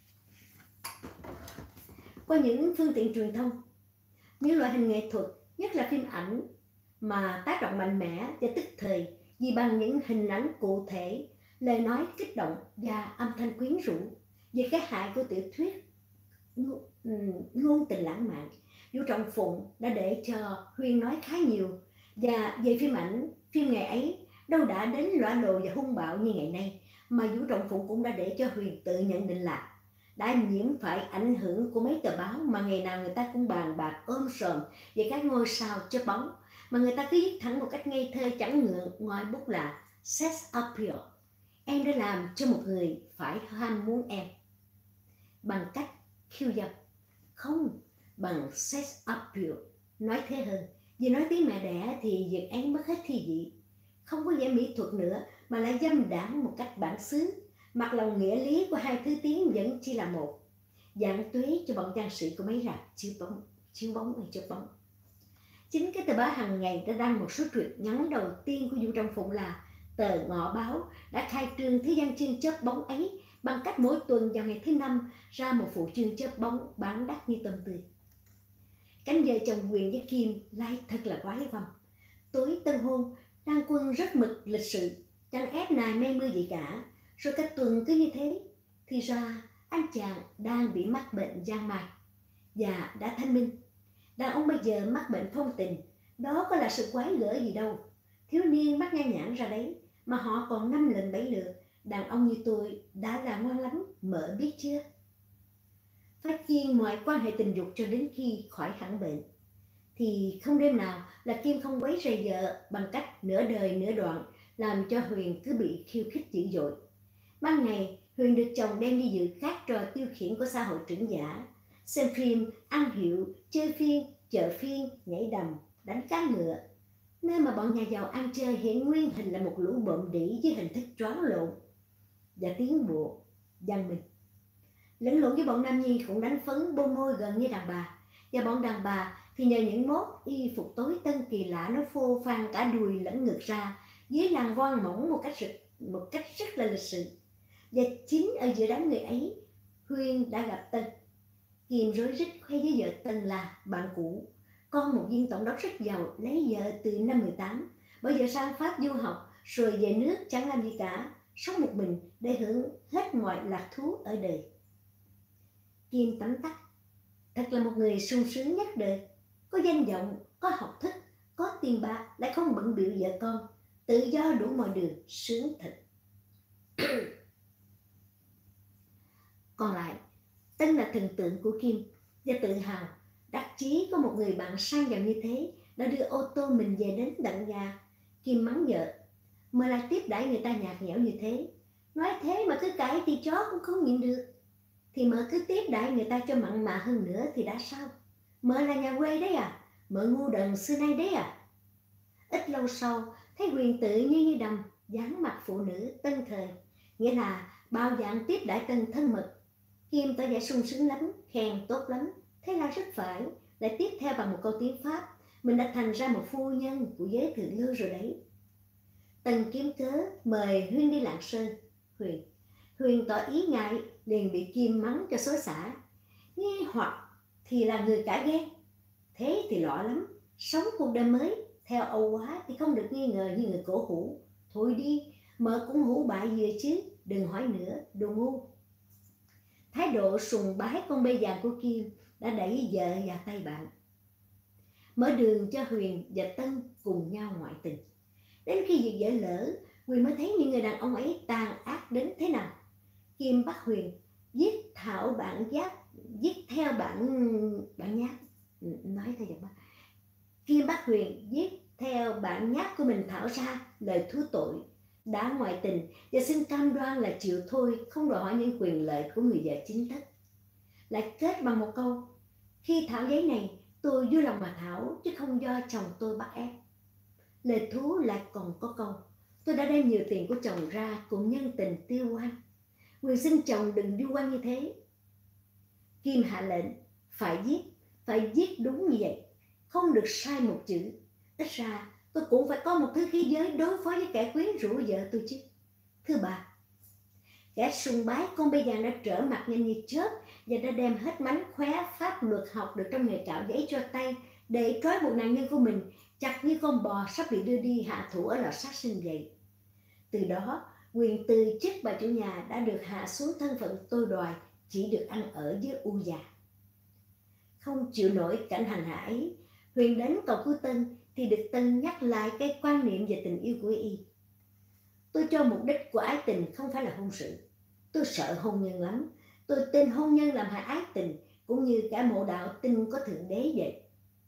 Qua những phương tiện truyền thông, những loại hình nghệ thuật, nhất là phim ảnh, mà tác động mạnh mẽ và tức thời vì bằng những hình ảnh cụ thể, lời nói kích động và âm thanh quyến rũ về cái hại của tiểu thuyết ngôn tình lãng mạn, Vũ Trọng Phụng đã để cho Huyền nói khá nhiều. Và về phim ảnh, phim ngày ấy đâu đã đến lõa lồ và hung bạo như ngày nay, mà Vũ Trọng Phụng cũng đã để cho Huyền tự nhận định là đã nhiễm phải ảnh hưởng của mấy tờ báo mà ngày nào người ta cũng bàn bạc ôm sòm về các ngôi sao chớp bóng, mà người ta cứ viết thẳng một cách ngây thơ chẳng ngượng ngoài bút là sex appeal. Em đã làm cho một người phải ham muốn em bằng cách khiêu dâm, không bằng sex appeal. Nói thế hơn, vì nói tiếng mẹ đẻ thì việc ấy mất hết thi vị, không có vẻ mỹ thuật nữa mà lại dâm đãng một cách bản xứ, mặc lòng nghĩa lý của hai thứ tiếng vẫn chỉ là một. dạng tuế cho bọn trang sĩ của mấy rạp chiếu bóng, chiếu bóng hay chụp bóng. Chính cái tờ báo hàng ngày đã đăng một số truyện ngắn đầu tiên của Vũ Trọng Phụng là tờ Ngọ Báo đã khai trương thế gian chương chớp bóng ấy bằng cách mỗi tuần vào ngày thứ năm ra một phụ chương chớp bóng bán đắt như tôm tươi. Cánh vợ chồng Huyền với Kim lại thật là quái vòng. Tối tân hôn, Đan Quân rất mực lịch sự, chẳng ép nài mây mưa gì cả. Rồi cả tuần cứ như thế, thì ra anh chàng đang bị mắc bệnh giang mai và đã thanh minh. Đàn ông bây giờ mắc bệnh phong tình, đó có là sự quái gở gì đâu. Thiếu niên mắc nhan nhãn ra đấy, mà họ còn năm lần bảy lượt. Đàn ông như tôi đã là ngoan lắm, mợ biết chưa? Phát chiên mọi quan hệ tình dục cho đến khi khỏi hẳn bệnh. Thì không đêm nào là Kim không quấy rầy vợ bằng cách nửa đời nửa đoạn, làm cho Huyền cứ bị khiêu khích dữ dội. Ban ngày, Huyền được chồng đem đi dự các trò tiêu khiển của xã hội trưởng giả, xem phim, ăn hiệu, chơi phiên, chợ phiên, nhảy đầm, đánh cá ngựa, nơi mà bọn nhà giàu ăn chơi hiện nguyên hình là một lũ bộm đĩ với hình thức choáng lộn và tiến bộ văn minh. Lẫn lộn với bọn nam nhi cũng đánh phấn bô môi gần như đàn bà, và bọn đàn bà thì nhờ những mốt y phục tối tân kỳ lạ nó phô phan cả đùi lẫn ngực ra dưới làn voan mỏng một cách rất, một cách rất là lịch sự. Và chính ở giữa đám người ấy, Huyền đã gặp Tân. Kim rối rít khoe với vợ Tân là bạn cũ, con một viên tổng đốc rất giàu, lấy vợ từ năm mười tám, bởi vợ sang Pháp du học rồi về nước chẳng làm gì cả, sống một mình để hưởng hết mọi lạc thú ở đời. Kim tấm tắc, thật là một người sung sướng nhất đời, có danh vọng, có học thức, có tiền bạc, lại không bận bịu vợ con, tự do đủ mọi đường, sướng thật. Còn lại, Tân là thần tượng của Kim và tự hào, đắc chí có một người bạn sang giàu như thế đã đưa ô tô mình về đến tận nhà. Kim mắng vợ, mà lại tiếp đãi người ta nhạt nhẽo như thế, nói thế mà cứ cãi thì chó cũng không nhịn được. Thì mợ cứ tiếp đãi người ta cho mặn mà hơn nữa thì đã sao? Mợ là nhà quê đấy à? Mợ ngu đần xưa nay đấy à? Ít lâu sau, thấy Huyền tự như như đầm, dáng mặt phụ nữ tân thời, nghĩa là bao dạng tiếp đãi Tân thân mật. Kim tỏ vẻ sung sướng lắm, khen tốt lắm, thế là rất phải, lại tiếp theo bằng một câu tiếng Pháp, mình đã thành ra một phu nhân của giới thượng lưu rồi đấy. Tân kiếm cớ mời Huyền đi Lạng Sơn. Huyền Huyền tỏ ý ngại, liền bị Kim mắng cho xối xả. Nghe hoặc thì là người cả ghét, thế thì lọ lắm, sống cuộc đời mới, theo Âu quá thì không được nghi ngờ như người cổ hủ. Thôi đi, mợ cũng hủ bại vừa chứ, đừng hỏi nữa, đồ ngu. Thái độ sùng bái con bê vàng của Kim đã đẩy vợ vào tay bạn, mở đường cho Huyền và Tân cùng nhau ngoại tình. Đến khi việc vỡ lỡ, Huyền mới thấy những người đàn ông ấy tàn ác đến thế nào. Kim bắt Huyền viết thảo bản giáp, viết theo bản bản nháp, nói theo giọng Kim bắt Huyền viết theo bản nháp của mình thảo ra lời thú tội đã ngoại tình và xin cam đoan là chịu thôi, không đòi hỏi những quyền lợi của người vợ chính thức. Lại kết bằng một câu, khi thảo giấy này tôi vui lòng mà thảo, chứ không do chồng tôi bắt ép. Lời thú lại còn có câu, tôi đã đem nhiều tiền của chồng ra cùng nhân tình tiêu hoang, Huyền xin chồng đừng du quan như thế. Kim hạ lệnh, phải viết, phải viết đúng như vậy, không được sai một chữ. Ít ra tôi cũng phải có một thứ khí giới đối phó với kẻ quyến rũ vợ tôi chứ. Thứ ba, kẻ sùng bái con bây giờ đã trở mặt nhanh như chớp và đã đem hết mánh khóe pháp luật học được trong nghề cạo giấy cho tay để trói buộc nạn nhân của mình chặt như con bò sắp bị đưa đi hạ thủ ở lò sát sinh vậy. Từ đó, quyền từ chức bà chủ nhà đã được hạ xuống thân phận tôi đòi chỉ được ăn ở với u già. Không chịu nổi cảnh hành hạ ấy, Huyền đến cầu cứu Tân thì được Tân nhắc lại cái quan niệm về tình yêu của y. Tôi cho mục đích của ái tình không phải là hôn sự. Tôi sợ hôn nhân lắm. Tôi tin hôn nhân làm hại ái tình, cũng như cả mộ đạo tin có thượng đế vậy.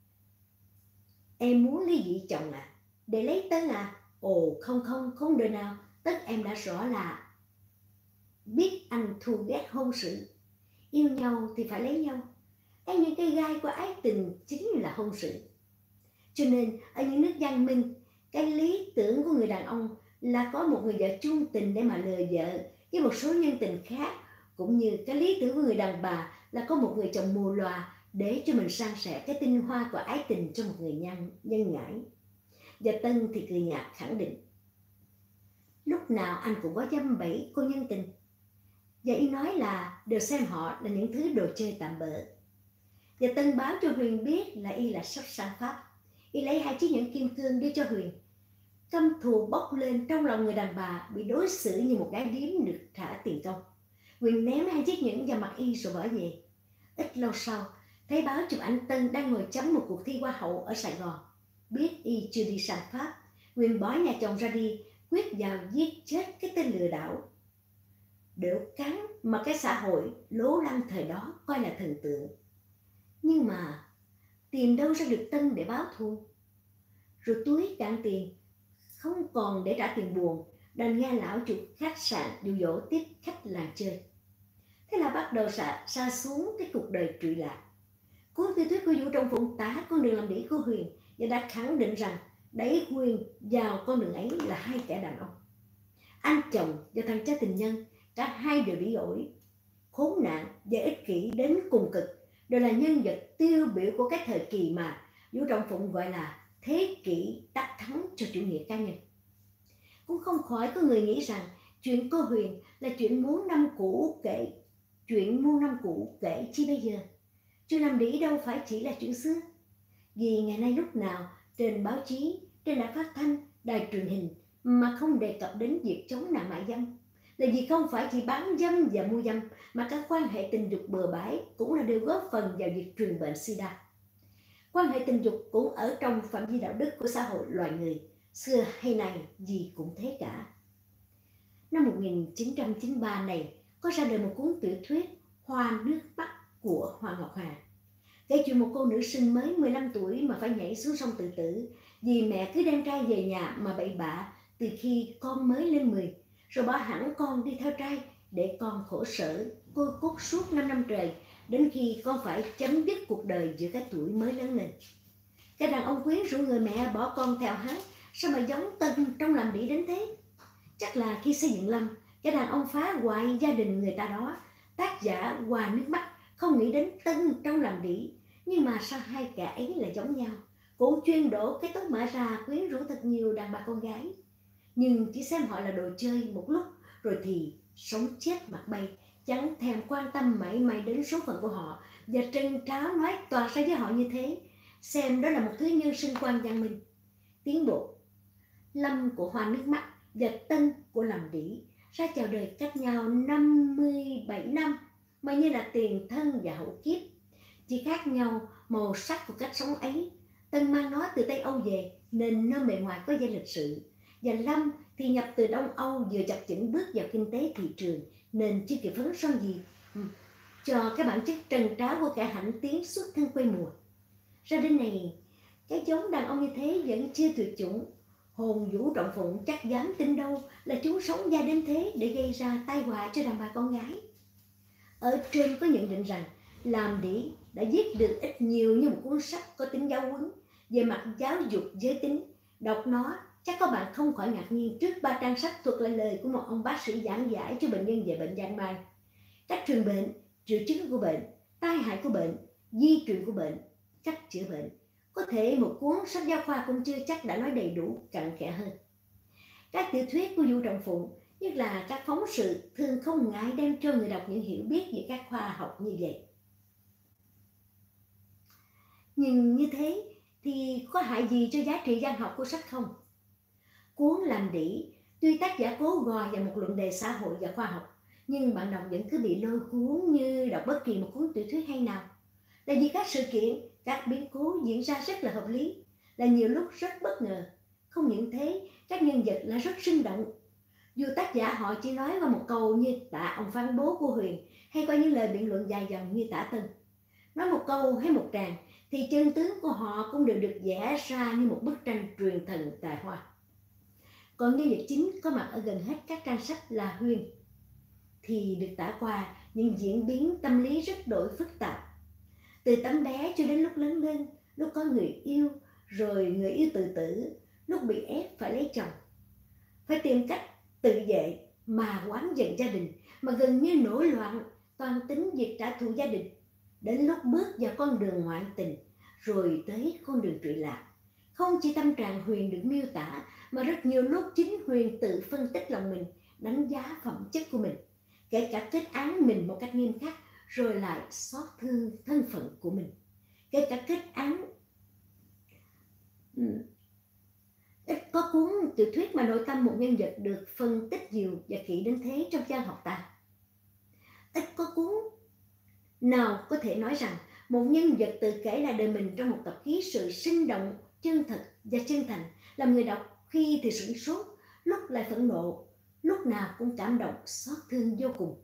Em muốn ly dị chồng à? Để lấy Tân à? Ồ không không, không đời nào. Tất em đã rõ là biết anh thù ghét hôn sự. Yêu nhau thì phải lấy nhau. Ấy những cái gai của ái tình chính là hôn sự. Cho nên ở những nước văn minh, cái lý tưởng của người đàn ông là có một người vợ chung tình để mà lừa vợ với một số nhân tình khác, cũng như cái lý tưởng của người đàn bà là có một người chồng mù lòa để cho mình san sẻ cái tinh hoa của ái tình cho một người nhân, nhân ngãi. Và Tân thì cười nhạt khẳng định: lúc nào anh cũng có dăm bẫy cô nhân tình. Và y nói là đều xem họ là những thứ đồ chơi tạm bợ. Và Tân báo cho Huyền biết là y là sắp sang Pháp. Y lấy hai chiếc nhẫn kim cương đưa cho Huyền. Căm thù bốc lên trong lòng người đàn bà bị đối xử như một gái điếm được trả tiền công. Huyền ném hai chiếc nhẫn vào mặt y rồi bỏ về. Ít lâu sau, thấy báo chụp ảnh Tân đang ngồi chấm một cuộc thi hoa hậu ở Sài Gòn. Biết y chưa đi sang Pháp, Huyền bỏ nhà chồng ra đi, quyết vào giết chết cái tên lừa đảo. Đểu cắn mà cái xã hội lố lăng thời đó coi là thần tượng. Nhưng mà tìm đâu ra được Tân để báo thù. Rồi túi cạn tiền, không còn để trả tiền buồn, đành nghe lão chủ khách sạn dụ dỗ tiếp khách làng chơi. Thế là bắt đầu xa, xa xuống cái cuộc đời trụy lạc. Cuốn tiểu thuyết của Vũ Trọng Phụng tả con đường làm đĩ của Huyền và đã khẳng định rằng đẩy Huyền vào con đường ấy là hai kẻ đàn ông. Anh chồng và thằng cha tình nhân, cả hai đều bị ổi, khốn nạn và ích kỷ đến cùng cực, đều là nhân vật tiêu biểu của cái thời kỳ mà Vũ Trọng Phụng gọi là thế kỷ đắc thắng cho chủ nghĩa cá nhân. Cũng không khỏi có người nghĩ rằng chuyện cô Huyền là chuyện muôn năm cũ kể, chuyện muôn năm cũ kể chi bây giờ. Chuyện làm đĩ đâu phải chỉ là chuyện xưa. Vì ngày nay lúc nào trên báo chí, trên đài phát thanh, đài truyền hình mà không đề cập đến việc chống nạn mại dâm, là vì không phải chỉ bán dâm và mua dâm, mà các quan hệ tình dục bừa bãi cũng là điều góp phần vào việc truyền bệnh sida. Quan hệ tình dục cũng ở trong phạm vi đạo đức của xã hội loài người, xưa hay nay gì cũng thế cả. Năm một nghìn chín trăm chín mươi ba này có ra đời một cuốn tiểu thuyết Hoa nước Bắc của Hoàng Ngọc Hà, kể chuyện một cô nữ sinh mới mười lăm tuổi mà phải nhảy xuống sông tự tử vì mẹ cứ đem trai về nhà mà bậy bạ từ khi con mới lên mười, rồi bỏ hẳn con đi theo trai để con khổ sở côi cút suốt năm năm trời, đến khi con phải chấm dứt cuộc đời giữa cái tuổi mới lớn lên. Cái đàn ông quyến rũ người mẹ bỏ con theo hắn, sao mà giống Tân trong làm đĩ đến thế? Chắc là khi xây dựng Lâm, cái đàn ông phá hoại gia đình người ta đó, tác giả Hoa nước Bắc không nghĩ đến Tân trong làm đĩ. Nhưng mà sao hai kẻ ấy lại giống nhau, cũng chuyên đổ cái tốt mã ra quyến rũ thật nhiều đàn bà con gái, nhưng chỉ xem họ là đồ chơi một lúc rồi thì sống chết mặt bay, chẳng thèm quan tâm mảy may đến số phận của họ, và trân tráo nói tỏa ra với họ như thế, xem đó là một thứ nhân sinh quan văn minh tiến bộ. Lâm của Hoa nước Mắt và Tân của làm đĩ ra chào đời cách nhau năm mươi bảy năm, mà như là tiền thân và hậu kiếp, chỉ khác nhau màu sắc của cách sống ấy. Tân mang nó từ Tây Âu về nên nó bề ngoài có vẻ lịch sự, và Lâm thì nhập từ Đông Âu vừa chập chững bước vào kinh tế thị trường nên chưa kịp phấn son gì cho cái bản chất trần tráo của kẻ hãnh tiến xuất thân quê mùa. Ra đến này, cái giống đàn ông như thế vẫn chưa tuyệt chủng. Hồn Vũ Trọng Phụng chắc dám tin đâu là chúng sống gia đến thế để gây ra tai họa cho đàn bà con gái. Ở trên có nhận định rằng làm đĩ đã viết được ít nhiều như một cuốn sách có tính giáo huấn về mặt giáo dục giới tính. Đọc nó chắc có bạn không khỏi ngạc nhiên trước ba trang sách thuật lại lời của một ông bác sĩ giảng giải cho bệnh nhân về bệnh giang mai, cách truyền bệnh, triệu chứng của bệnh, tai hại của bệnh, di truyền của bệnh, cách chữa bệnh. Có thể một cuốn sách giáo khoa cũng chưa chắc đã nói đầy đủ cặn kẽ hơn. Các tiểu thuyết của Vũ Trọng Phụng, nhất là các phóng sự, thường không ngại đem cho người đọc những hiểu biết về các khoa học như vậy. Nhưng như thế thì có hại gì cho giá trị văn học của sách không? Cuốn Làm Đĩ tuy tác giả cố gò vào một luận đề xã hội và khoa học, nhưng bạn đọc vẫn cứ bị lôi cuốn như đọc bất kỳ một cuốn tiểu thuyết hay nào. Là vì các sự kiện, các biến cố diễn ra rất là hợp lý, là nhiều lúc rất bất ngờ. Không những thế, các nhân vật là rất sinh động. Dù tác giả họ chỉ nói qua một câu như tạ ông Phan bố của Huyền, hay qua những lời biện luận dài dòng như tả Tân. Nói một câu hay một tràng thì chân tướng của họ cũng đều được vẽ ra như một bức tranh truyền thần tài hoa. Còn nhân vật chính có mặt ở gần hết các trang sách là Huyền thì được tả qua những diễn biến tâm lý rất đổi phức tạp. Từ tấm bé cho đến lúc lớn lên, lúc có người yêu, rồi người yêu tự tử, lúc bị ép phải lấy chồng, phải tìm cách tự vệ mà oán giận gia đình, mà gần như nổi loạn toàn tính việc trả thù gia đình, đến lúc bước vào con đường ngoại tình, rồi tới con đường trụy lạc. Không chỉ tâm trạng Huyền được miêu tả, mà rất nhiều lúc chính Huyền tự phân tích lòng mình, đánh giá phẩm chất của mình, kể cả kết án mình một cách nghiêm khắc, rồi lại xót thương thân phận của mình. Kể cả kết án, ít có cuốn tiểu thuyết mà nội tâm một nhân vật được phân tích nhiều và kỹ đến thế trong văn học ta. Ít có cuốn nào có thể nói rằng một nhân vật tự kể lại đời mình trong một tập ký sự sinh động, chân thật và chân thành, làm người đọc khi thì sửng sốt, lúc lại phẫn nộ, lúc nào cũng cảm động, xót thương vô cùng.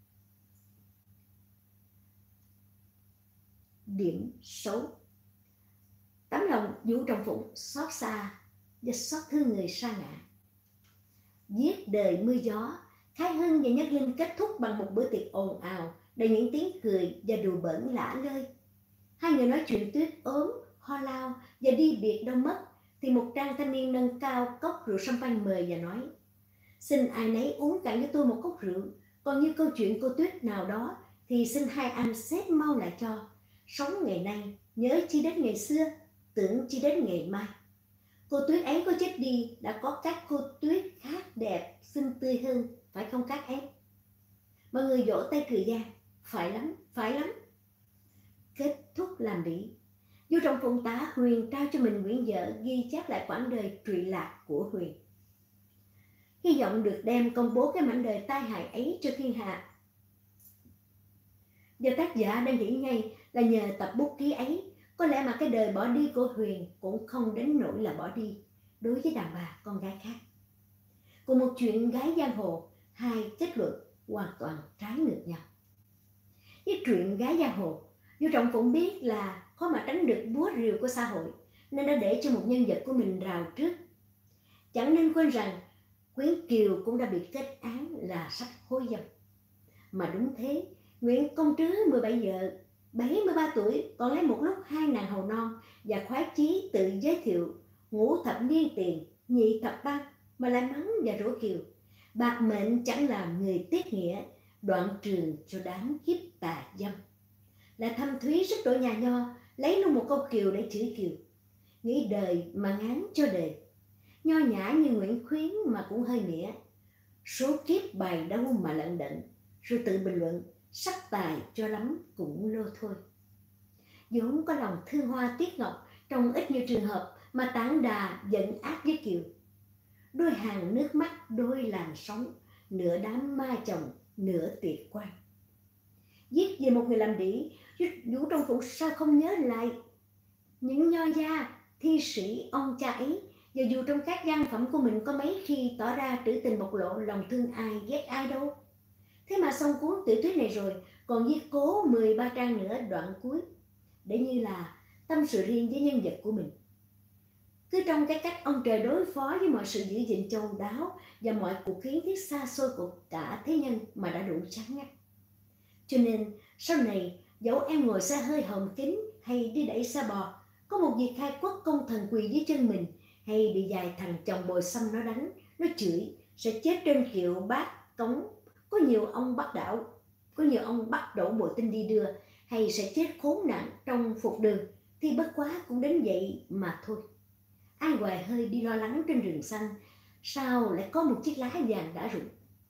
Điểm xấu: tấm lòng Vũ Trọng Phụng xót xa và xót thương người sa ngã. Viết đời mưa gió, Khái Hưng và Nhất Linh kết thúc bằng một bữa tiệc ồn ào, đầy những tiếng cười và đùa bỡn lả lơi. Hai người nói chuyện tuyết ốm, ho lao và đi biệt đâu mất, thì một trang thanh niên nâng cao cốc rượu champagne mời và nói: xin ai nấy uống cạn cho tôi một cốc rượu, còn như câu chuyện cô Tuyết nào đó thì xin hai anh xếp mau lại cho. Sống ngày nay, nhớ chi đến ngày xưa, tưởng chi đến ngày mai. Cô Tuyết ấy có chết đi, đã có các cô Tuyết khác đẹp, xinh tươi hơn, phải không các em? Mọi người vỗ tay cười vang: phải lắm, phải lắm. Kết thúc làm lĩ, Vũ Trọng Phụng tả Huyền trao cho mình quyển vở ghi chép lại quãng đời trụy lạc của Huyền, hy vọng được đem công bố cái mảnh đời tai hại ấy cho thiên hạ. Và tác giả đang nghĩ ngay là nhờ tập bút ký ấy, có lẽ mà cái đời bỏ đi của Huyền cũng không đến nỗi là bỏ đi đối với đàn bà con gái khác. Cùng một chuyện gái giang hồ, hai kết luận hoàn toàn trái ngược nhau. Với truyện gái giang hồ, Vũ Trọng cũng biết là khó mà tránh được búa rìu của xã hội, nên đã để cho một nhân vật của mình rào trước. Chẳng nên quên rằng Quyến Kiều cũng đã bị kết án là sách hối dâm. Mà đúng thế, Nguyễn Công Trứ mười bảy vợ, bảy mươi ba tuổi, còn lấy một lúc hai nàng hầu non, và khoái chí tự giới thiệu ngũ thập niên tiền, nhị thập bát, mà lại mắng và rủa Kiều: bạc mệnh chẳng làm người tiết nghĩa, đoạn trường cho đám kiếp tà dâm. Là thâm thúy rất đổi nhà nho, lấy luôn một câu Kiều để chửi Kiều. Nghĩ đời mà ngán cho đời, nho nhã như Nguyễn Khuyến mà cũng hơi nghĩa. Số kiếp bài đâu mà lận đận, rồi tự bình luận: sắc tài cho lắm cũng lô thôi. vốn có lòng thương hoa tiếc ngọc trong ít nhiều trường hợp mà tản đà giận ác với Kiều. Đôi hàng nước mắt, đôi làn sóng, nửa đám ma chồng, nửa tiệc quan. Viết về một người làm đĩ, Vũ Trọng Phụng sao không nhớ lại những nho gia, thi sĩ, ông cha ấy, và dù trong các văn phẩm của mình có mấy khi tỏ ra trữ tình bộc lộ lòng thương ai ghét ai đâu. Thế mà xong cuốn tiểu thuyết này rồi còn viết cố mười ba trang nữa đoạn cuối, để như là tâm sự riêng với nhân vật của mình. Cứ trong cái cách ông trời đối phó với mọi sự giữ gìn châu đáo và mọi cuộc kiến thiết xa xôi của cả thế nhân mà đã đủ chán ngắt. Cho nên sau này, dẫu em ngồi xe hơi hồng kính hay đi đẩy xe bò, có một việc khai quốc công thần quỳ dưới chân mình, hay bị vài thằng chồng bồi xăm nó đánh, nó chửi, sẽ chết trên kiệu bát cống. Có nhiều ông bắt đảo, có nhiều ông bắt đổ bộ tinh đi đưa, hay sẽ chết khốn nạn trong phục đường, thì bất quá cũng đến vậy mà thôi. Ai hoài hơi đi lo lắng trên rừng xanh, sao lại có một chiếc lá vàng đã rụng.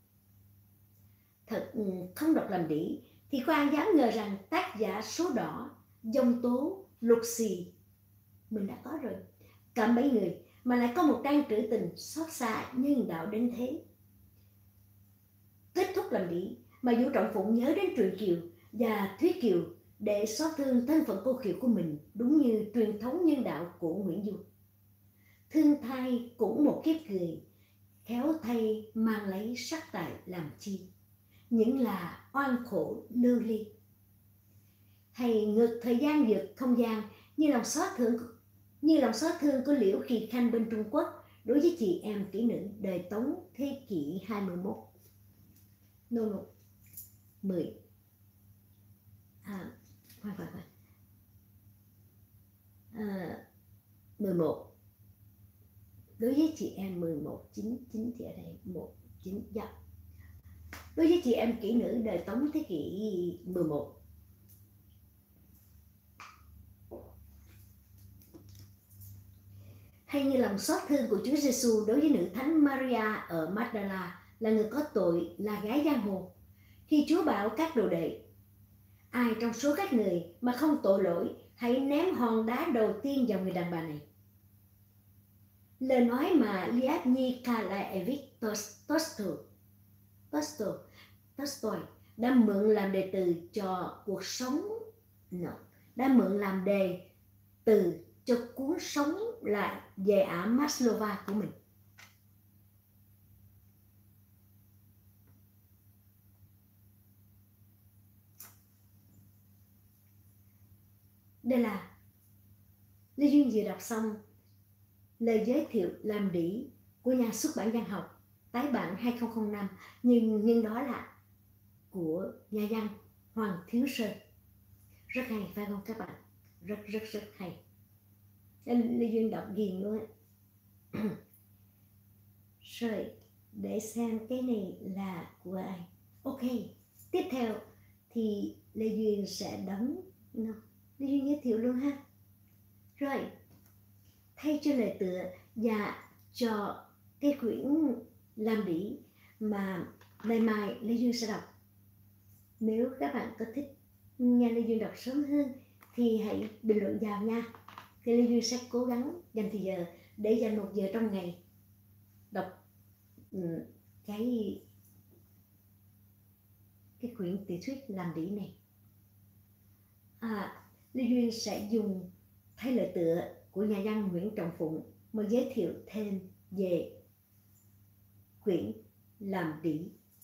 Thật không đọc làm đĩ, thì có ai dám ngờ rằng tác giả số đỏ, dông tố, lục xì mình đã có rồi, cạm bẫy người, mà lại có một trang trữ tình xót xa nhân đạo đến thế. Kết thúc làm đĩ mà Vũ Trọng Phụng nhớ đến Truyền Kiều và Thúy Kiều để xót thương thân phận cô Kiều của mình, đúng như truyền thống nhân đạo của Nguyễn Du. Thương thay cũng một kiếp người, khéo thay mang lấy sắc tài làm chi, những là oan khổ lưu ly. Hay ngược thời gian vượt không gian, như lòng xót thương như lòng xót thương của Liễu Kỳ Khanh bên Trung Quốc đối với chị em kỹ nữ đời Tống thế kỷ hai mươi mốt. Nô nô mười à, khoan khoan khoan à, mười một. Đối với chị em mười một, chín, chín thì ở đây một, chín, dạ. Đối với chị em kỹ nữ đời Tống thế kỷ mười một, hay như lòng xót thương của Chúa Giêsu đối với nữ thánh Maria ở Magdala là người có tội, là gái giang hồ. Khi Chúa bảo các đồ đệ: ai trong số các người mà không tội lỗi, hãy ném hòn đá đầu tiên vào người đàn bà này. Lời nói mà Lev Nikolaevich Tolstoy Tolstoy đã mượn làm đề từ cho cuộc sống, no, đã mượn làm đề từ cho cuốn Sống lại về ả Maslova của mình. Đây là Lê Duyên vừa đọc xong lời giới thiệu làm đĩ của nhà xuất bản văn học tái bản hai không không năm, nhưng nhưng đó là của nhà văn Hoàng Thiếu Sơn. Rất hay phải không các bạn? Rất rất rất hay. Lê Duyên đọc ghiền luôn ấy. Rồi, để xem cái này là của ai. Ok, tiếp theo thì Lê Duyên sẽ đóng no. Lê Duyên giới thiệu luôn ha. Rồi, thay cho lời tựa và cho cái quyển làm đĩ mà ngày mai Lê Duyên sẽ đọc, nếu các bạn có thích nghe Lê Duyên đọc sớm hơn thì hãy bình luận vào nha. Thì Lê Duyên sẽ cố gắng dành thời giờ để dành một giờ trong ngày đọc cái cái quyển tiểu thuyết làm đĩ này. À, Lê Duyên sẽ dùng thay lời tựa của nhà văn Nguyễn Trọng Phụng mà giới thiệu thêm về quyển làm đĩ.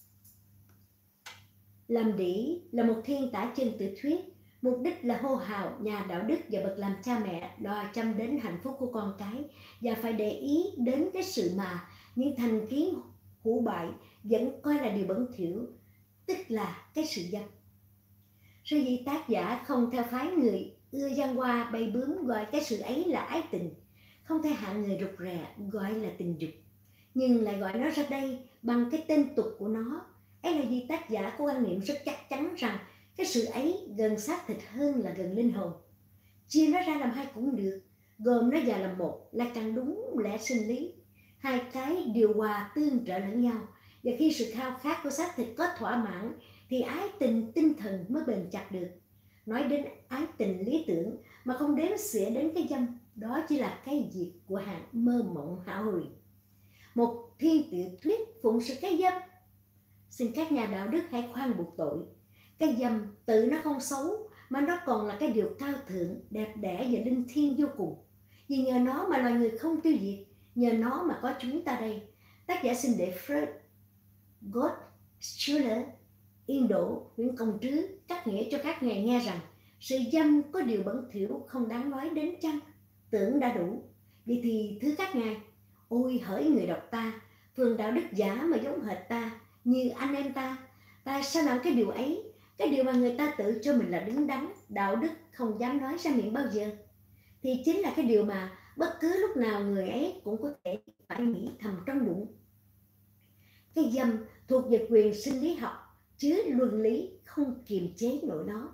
Làm đĩ là một thiên tả chân tiểu thuyết, mục đích là hô hào nhà đạo đức và bậc làm cha mẹ đòi chăm đến hạnh phúc của con cái và phải để ý đến cái sự mà những thành kiến hủ bại vẫn coi là điều bẩn thỉu, tức là cái sự dâm. Sở dĩ tác giả không theo phái người ưa văn hoa bay bướm gọi cái sự ấy là ái tình, không theo hạng người rụt rè gọi là tình dục, nhưng lại gọi nó ra đây bằng cái tên tục của nó. Ấy là vì tác giả có quan niệm rất chắc chắn rằng cái sự ấy gần xác thịt hơn là gần linh hồn. Chia nó ra làm hai cũng được, gồm nó vào làm một là càng đúng lẽ sinh lý. Hai cái điều hòa tương trợ lẫn nhau, và khi sự khao khát của xác thịt có thỏa mãn thì ái tình tinh thần mới bền chặt được. Nói đến ái tình lý tưởng mà không đếm xỉa đến cái dâm, đó chỉ là cái việc của hạng mơ mộng hão huyền. Một thiên tiểu thuyết phụng sự cái dâm. Xin các nhà đạo đức hãy khoan buộc tội. Cái dâm tự nó không xấu, mà nó còn là cái điều cao thượng, đẹp đẽ và linh thiêng vô cùng. Vì nhờ nó mà loài người không tiêu diệt, nhờ nó mà có chúng ta đây. Tác giả xin để Freud, God, Schuller, Yên Đỗ, Nguyễn Công Trứ cắt nghĩa cho các ngài nghe rằng sự dâm có điều bẩn thỉu không đáng nói đến chăng? Tưởng đã đủ. Vậy thì thưa các ngài, ôi hỡi người đọc ta, phường đạo đức giả mà giống hệt ta, như anh em ta, tại sao làm cái điều ấy, cái điều mà người ta tự cho mình là đứng đắn, đạo đức không dám nói ra miệng bao giờ, thì chính là cái điều mà bất cứ lúc nào người ấy cũng có thể phải nghĩ thầm trong bụng. Cái dâm thuộc về quyền sinh lý học, chứ luân lý không kiềm chế nổi nó.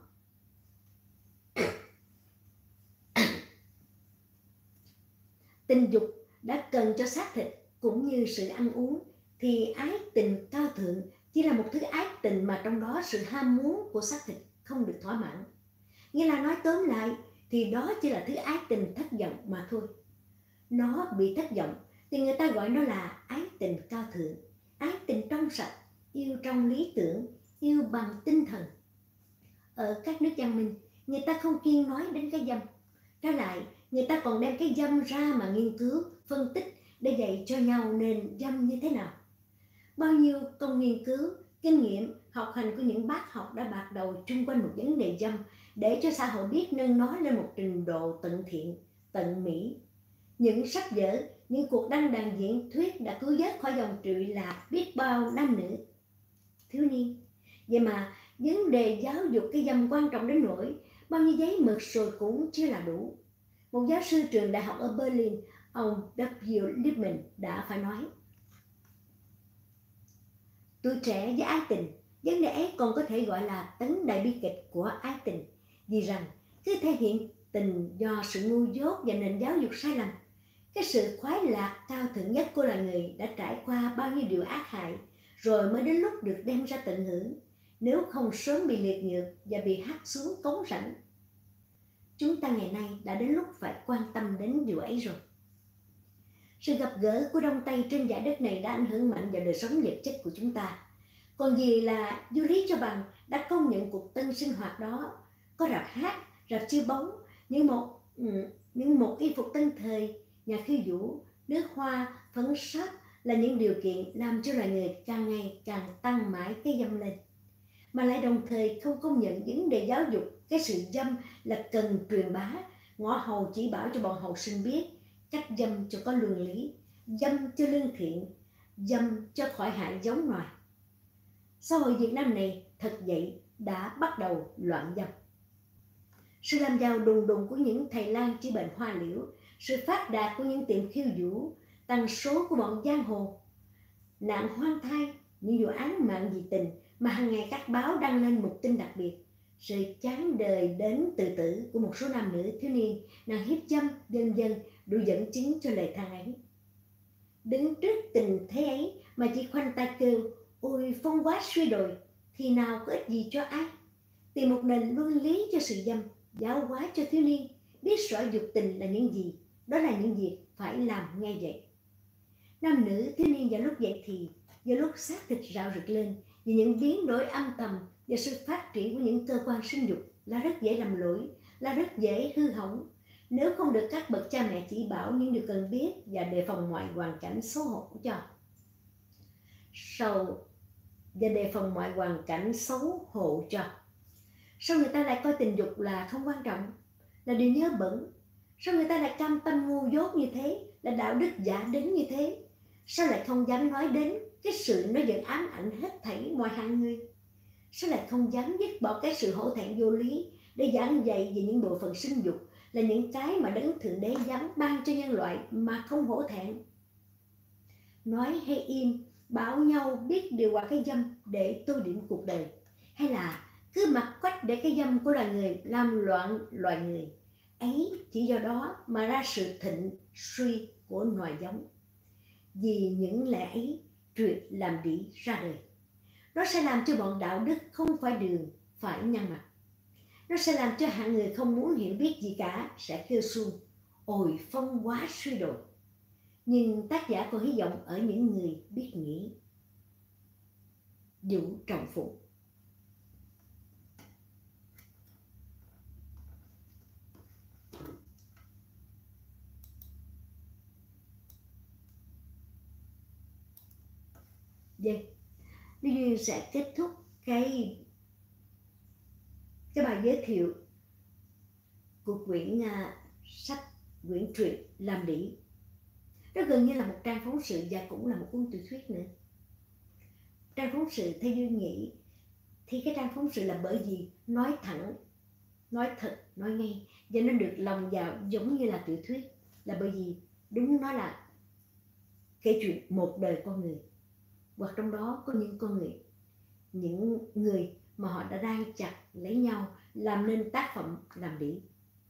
Tình dục đã cần cho xác thịt cũng như sự ăn uống, thì ái tình cao thượng chỉ là một thứ ái tình mà trong đó sự ham muốn của xác thịt không được thỏa mãn. Nghĩa là nói tóm lại thì đó chỉ là thứ ái tình thất vọng mà thôi. Nó bị thất vọng thì người ta gọi nó là ái tình cao thượng, ái tình trong sạch, yêu trong lý tưởng, yêu bằng tinh thần. Ở các nước văn minh, người ta không kiêng nói đến cái dâm. Trái lại, người ta còn đem cái dâm ra mà nghiên cứu, phân tích để dạy cho nhau nên dâm như thế nào. Bao nhiêu công nghiên cứu, kinh nghiệm, học hành của những bác học đã bạc đầu chung quanh một vấn đề dâm để cho xã hội biết nâng nó lên một trình độ tận thiện, tận mỹ. Những sách vở, những cuộc đăng đàn diễn thuyết đã cứu vớt khỏi dòng trụy lạc biết bao nam nữ, thiếu niên. Vậy mà vấn đề giáo dục cái dâm quan trọng đến nỗi bao nhiêu giấy mực rồi cũng chưa là đủ. Một giáo sư trường đại học ở Berlin, ông W. Lippmann đã phải nói: tuổi trẻ với ái tình, vấn đề ấy còn có thể gọi là tấn đại bi kịch của ái tình, vì rằng cứ thể hiện tình do sự ngu dốt và nền giáo dục sai lầm. Cái sự khoái lạc cao thượng nhất của loài người đã trải qua bao nhiêu điều ác hại, rồi mới đến lúc được đem ra tận hưởng, nếu không sớm bị liệt nhược và bị hắt xuống cống rãnh. Chúng ta ngày nay đã đến lúc phải quan tâm đến điều ấy rồi. Sự gặp gỡ của Đông Tây trên giải đất này đã ảnh hưởng mạnh vào đời sống vật chất của chúng ta. Còn gì là du lý cho bằng đã công nhận cuộc tân sinh hoạt đó, có rạp hát, rạp chiếu bóng, những một, những một y phục tân thời, nhà khiêu vũ, nước hoa, phấn sắc là những điều kiện làm cho loài người càng ngày càng tăng mãi cái dâm lên. Mà lại đồng thời không công nhận vấn đề giáo dục cái sự dâm là cần truyền bá, ngõ hầu chỉ bảo cho bọn hậu sinh biết cách dâm cho có luân lý, dâm cho lương thiện, dâm cho khỏi hại giống loài. Xã hội Việt Nam này thật vậy đã bắt đầu loạn dâm. Sự làm giàu đùng đùng của những thầy lang chữa bệnh hoa liễu, sự phát đạt của những tiệm khiêu vũ, tần số của bọn giang hồ, nạn hoang thai, những vụ án mạng dị tình mà hàng ngày các báo đăng lên một tin đặc biệt, sự chán đời đến tự tử của một số nam nữ thiếu niên, nạn hiếp dâm, vân vân đủ dẫn chứng cho lời than ấy. Đứng trước tình thế ấy mà chỉ khoanh tay kêu ôi phong quá suy đồi thì nào có ích gì cho ai. Tìm một nền luân lý cho sự dâm, giáo hóa cho thiếu niên biết rõ dục tình là những gì, đó là những việc phải làm ngay vậy. Nam nữ thiếu niên vào lúc dậy thì, vào lúc xác thịt rạo rực lên, vì những biến đổi âm thầm và sự phát triển của những cơ quan sinh dục là rất dễ làm lỗi, là rất dễ hư hỏng nếu không được các bậc cha mẹ chỉ bảo những điều cần biết và đề phòng mọi hoàn cảnh xấu hổ cho. Sau và đề phòng mọi hoàn cảnh xấu hổ cho. Sao người ta lại coi tình dục là không quan trọng, là điều nhớ bẩn? Sao người ta lại cam tâm ngu dốt như thế, là đạo đức giả đến như thế? Sao lại không dám nói đến cái sự nó vẫn ám ảnh hết thảy mọi hạng người? Sao lại không dám dứt bỏ cái sự hổ thẹn vô lý để giảng dạy về những bộ phận sinh dục là những cái mà Đấng Thượng Đế dám ban cho nhân loại mà không hổ thẹn? Nói hay im, bảo nhau biết điều hòa cái dâm để tô điểm cuộc đời, hay là cứ mặc quách để cái dâm của loài người làm loạn loài người ấy, chỉ do đó mà ra sự thịnh suy của loài giống. Vì những lẽ ấy truyệt làm đĩ ra đời. Nó sẽ làm cho bọn đạo đức không phải đường, phải nhăn mặt. Nó sẽ làm cho hạng người không muốn hiểu biết gì cả sẽ kêu suông ôi phong quá suy đồi. Nhưng tác giả còn hy vọng ở những người biết nghĩ. Vũ Trọng Phụng. Vâng, Lý Duyên sẽ kết thúc cái cái bài giới thiệu của quyển uh, sách, quyển truyện Làm Đĩ. Nó gần như là một trang phóng sự và cũng là một cuốn tiểu thuyết nữa. Trang phóng sự theo Duyên nghĩ thì cái trang phóng sự là bởi vì nói thẳng, nói thật, nói ngay và nó được lồng vào giống như là tiểu thuyết, là bởi vì đúng nó là kể chuyện một đời con người, hoặc trong đó có những con người, những người mà họ đã đang chặt lấy nhau làm nên tác phẩm Làm Đĩ.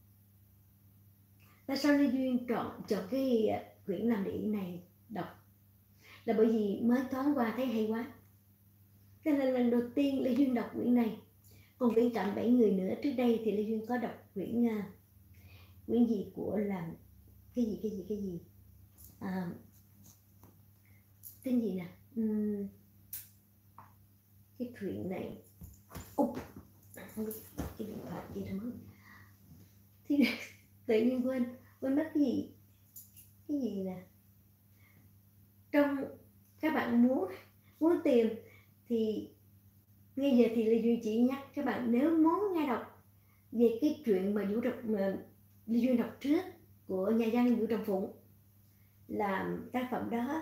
Tại sao Lê Duyên chọn cho cái quyển Làm Đĩ này đọc? Là bởi vì mới thoáng qua thấy hay quá. Đây là lần đầu tiên Lê Duyên đọc quyển này. Còn bên cạnh bảy người nữa trước đây thì Lê Duyên có đọc quyển uh, quyển gì của làm cái gì cái gì cái gì à, tên gì nè, uhm, cái chuyện này Úc, không biết cái điện thoại gì đâu mất thì tự nhiên quên quên mất cái gì cái gì nè. Trong các bạn muốn muốn tìm thì ngay giờ thì Lê Duyên chỉ nhắc các bạn, nếu muốn nghe đọc về cái chuyện mà Vũ Trọng mà Lê Duyên đọc trước của nhà văn Vũ Trọng Phụng, làm tác phẩm đó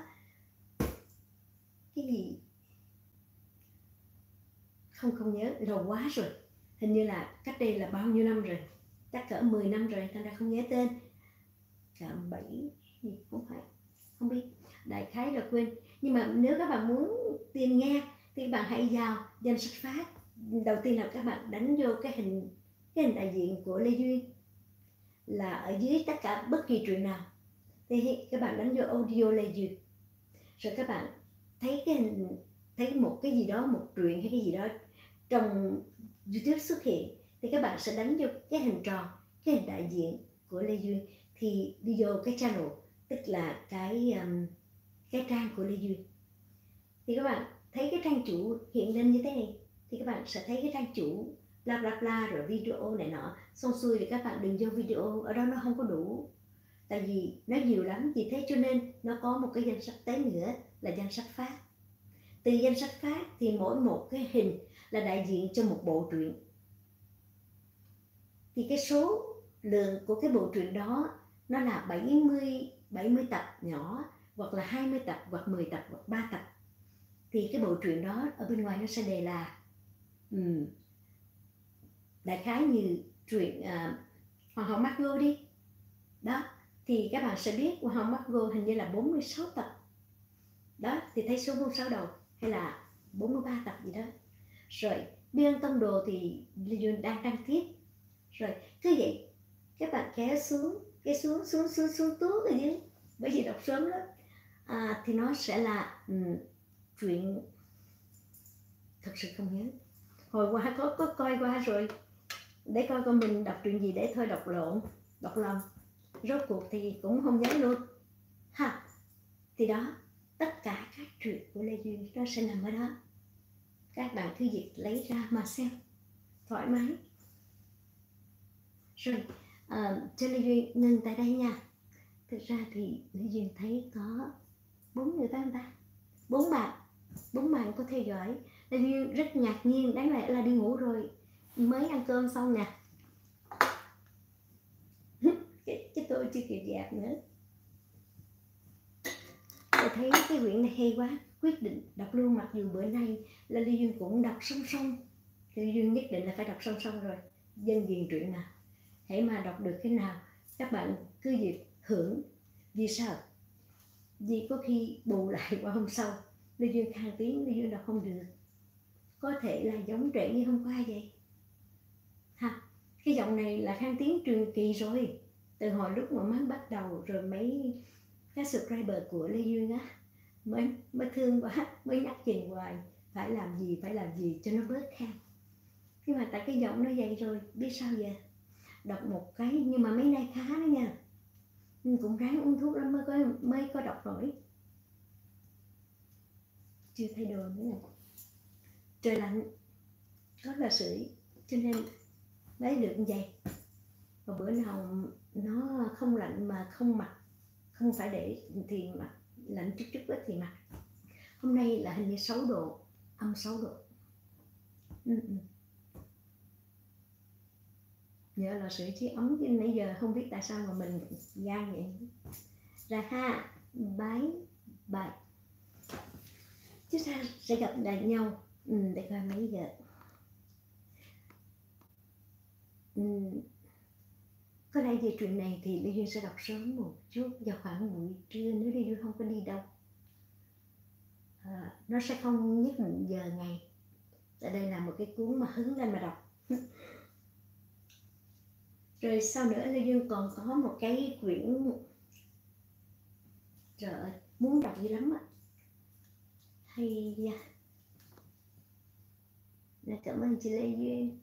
cái gì không không nhớ, lâu quá rồi, hình như là cách đây là bao nhiêu năm rồi, chắc cỡ mười năm rồi, thành ra không nhớ tên, cỡ bảy gì cũng phải không biết, đại khái là quên. Nhưng mà nếu các bạn muốn tìm nghe thì các bạn hãy vào danh sách phát. Đầu tiên là các bạn đánh vô cái hình cái hình đại diện của Lê Duyên, là ở dưới tất cả bất kỳ truyện nào Thì các bạn đánh vô audio Lê Duyên, rồi các bạn thấy cái hình, thấy một cái gì đó, một truyện hay cái gì đó trong YouTube xuất hiện, thì các bạn sẽ đánh vô cái hình tròn, cái hình đại diện của Lê Duyên, thì đi vô cái channel, tức là cái um, cái trang của Lê Duyên. Thì các bạn thấy cái trang chủ hiện lên như thế này, thì các bạn sẽ thấy cái trang chủ bla bla bla rồi video này nọ, xong xuôi thì các bạn đừng vô video, ở đó nó không có đủ, tại vì nó nhiều lắm. Vì thế cho nên nó có một cái danh sách tới nữa là danh sách phát. Từ danh sách phát thì mỗi một cái hình là đại diện cho một bộ truyện, thì cái số lượng của cái bộ truyện đó nó là bảy mươi, bảy mươi tập nhỏ, hoặc là hai mươi tập, hoặc mười tập, hoặc ba tập. Thì cái bộ truyện đó ở bên ngoài nó sẽ đề là um, đại khái như truyện uh, Hoàng hậu Margot đi đó, thì các bạn sẽ biết Hoàng hậu Margot hình như là bốn mươi sáu tập đó, thì thấy số bốn mươi sáu đầu, hay là bốn mươi ba tập gì đó. Rồi Bí ẩn tông đồ thì Lê Duyên đang đăng tiếp, rồi cứ vậy các bạn kéo xuống, kéo xuống xuống xuống xuống tuốt rồi chứ, bởi vì đọc sớm lắm. À, thì nó sẽ là um, chuyện, thật sự không nhớ, hồi qua có có coi qua rồi, để coi coi mình đọc chuyện gì, để thôi đọc lộn, đọc lầm, rốt cuộc thì cũng không nhớ luôn ha. Thì đó, tất cả các chuyện của Lê Duyên nó sẽ nằm ở đó, các bạn cứ việc lấy ra mà xem thoải mái. Rồi à, cho Lê Duyên ngừng tại đây nha. Thực ra thì Lê Duyên thấy có bốn người ta ta bốn bạn bốn bạn có theo dõi. Lê Duyên rất ngạc nhiên, đáng lẽ là đi ngủ rồi, mới ăn cơm xong nè. cái, cái tôi chưa kịp dạp nữa. Tôi thấy cái quyển này hay quá, quyết định đọc luôn, mặc dù bữa nay là Lê Duyên cũng đọc song song. Lê Duyên nhất định là phải đọc song song rồi, dân điền truyện nào hãy mà đọc được cái nào các bạn cứ việc hưởng. Vì sao? Vì có khi bù lại qua hôm sau Lê Duyên khang tiếng, Lê Duyên đọc không được, có thể là giống trẻ như hôm qua vậy ha. Cái giọng này là khang tiếng truyền kỳ rồi, từ hồi lúc mà mới bắt đầu, rồi mấy các subscriber của Lê Duyên á mới mới thương quá, mới nhắc chừng hoài phải làm gì phải làm gì cho nó bớt khang. Nhưng mà tại cái giọng nó vậy rồi, biết sao giờ, đọc một cái, nhưng mà mấy nay khá đó nha, nhưng cũng ráng uống thuốc lắm mới có mới có đọc nổi. Chưa thay đồ nữa nè, trời lạnh có là sưởi cho nên lấy được như vậy. Và bữa nào nó không lạnh mà không mặc, không phải để thì mặc, lạnh chút chút ít thì mặc. Hôm nay là hình như sáu độ, âm sáu độ. ừ, ừ. Nhớ là sưởi chiếc ống chứ nãy giờ không biết tại sao mà mình gan vậy. Ra ha, bái bài. Chúng ta sẽ gặp lại nhau ừ, để coi mấy giờ. Ừ. Có lẽ về chuyện này thì Lê Duyên sẽ đọc sớm một chút, vào khoảng buổi trưa, nếu Lê Duyên không có đi đâu. À, nó sẽ không nhất định giờ ngày, tại đây là một cái cuốn mà hứng lên mà đọc. Rồi sau nữa Lê Duyên còn có một cái quyển, trời ơi, muốn đọc dữ lắm á. Hay da. Là cảm ơn chị Lê Duyên.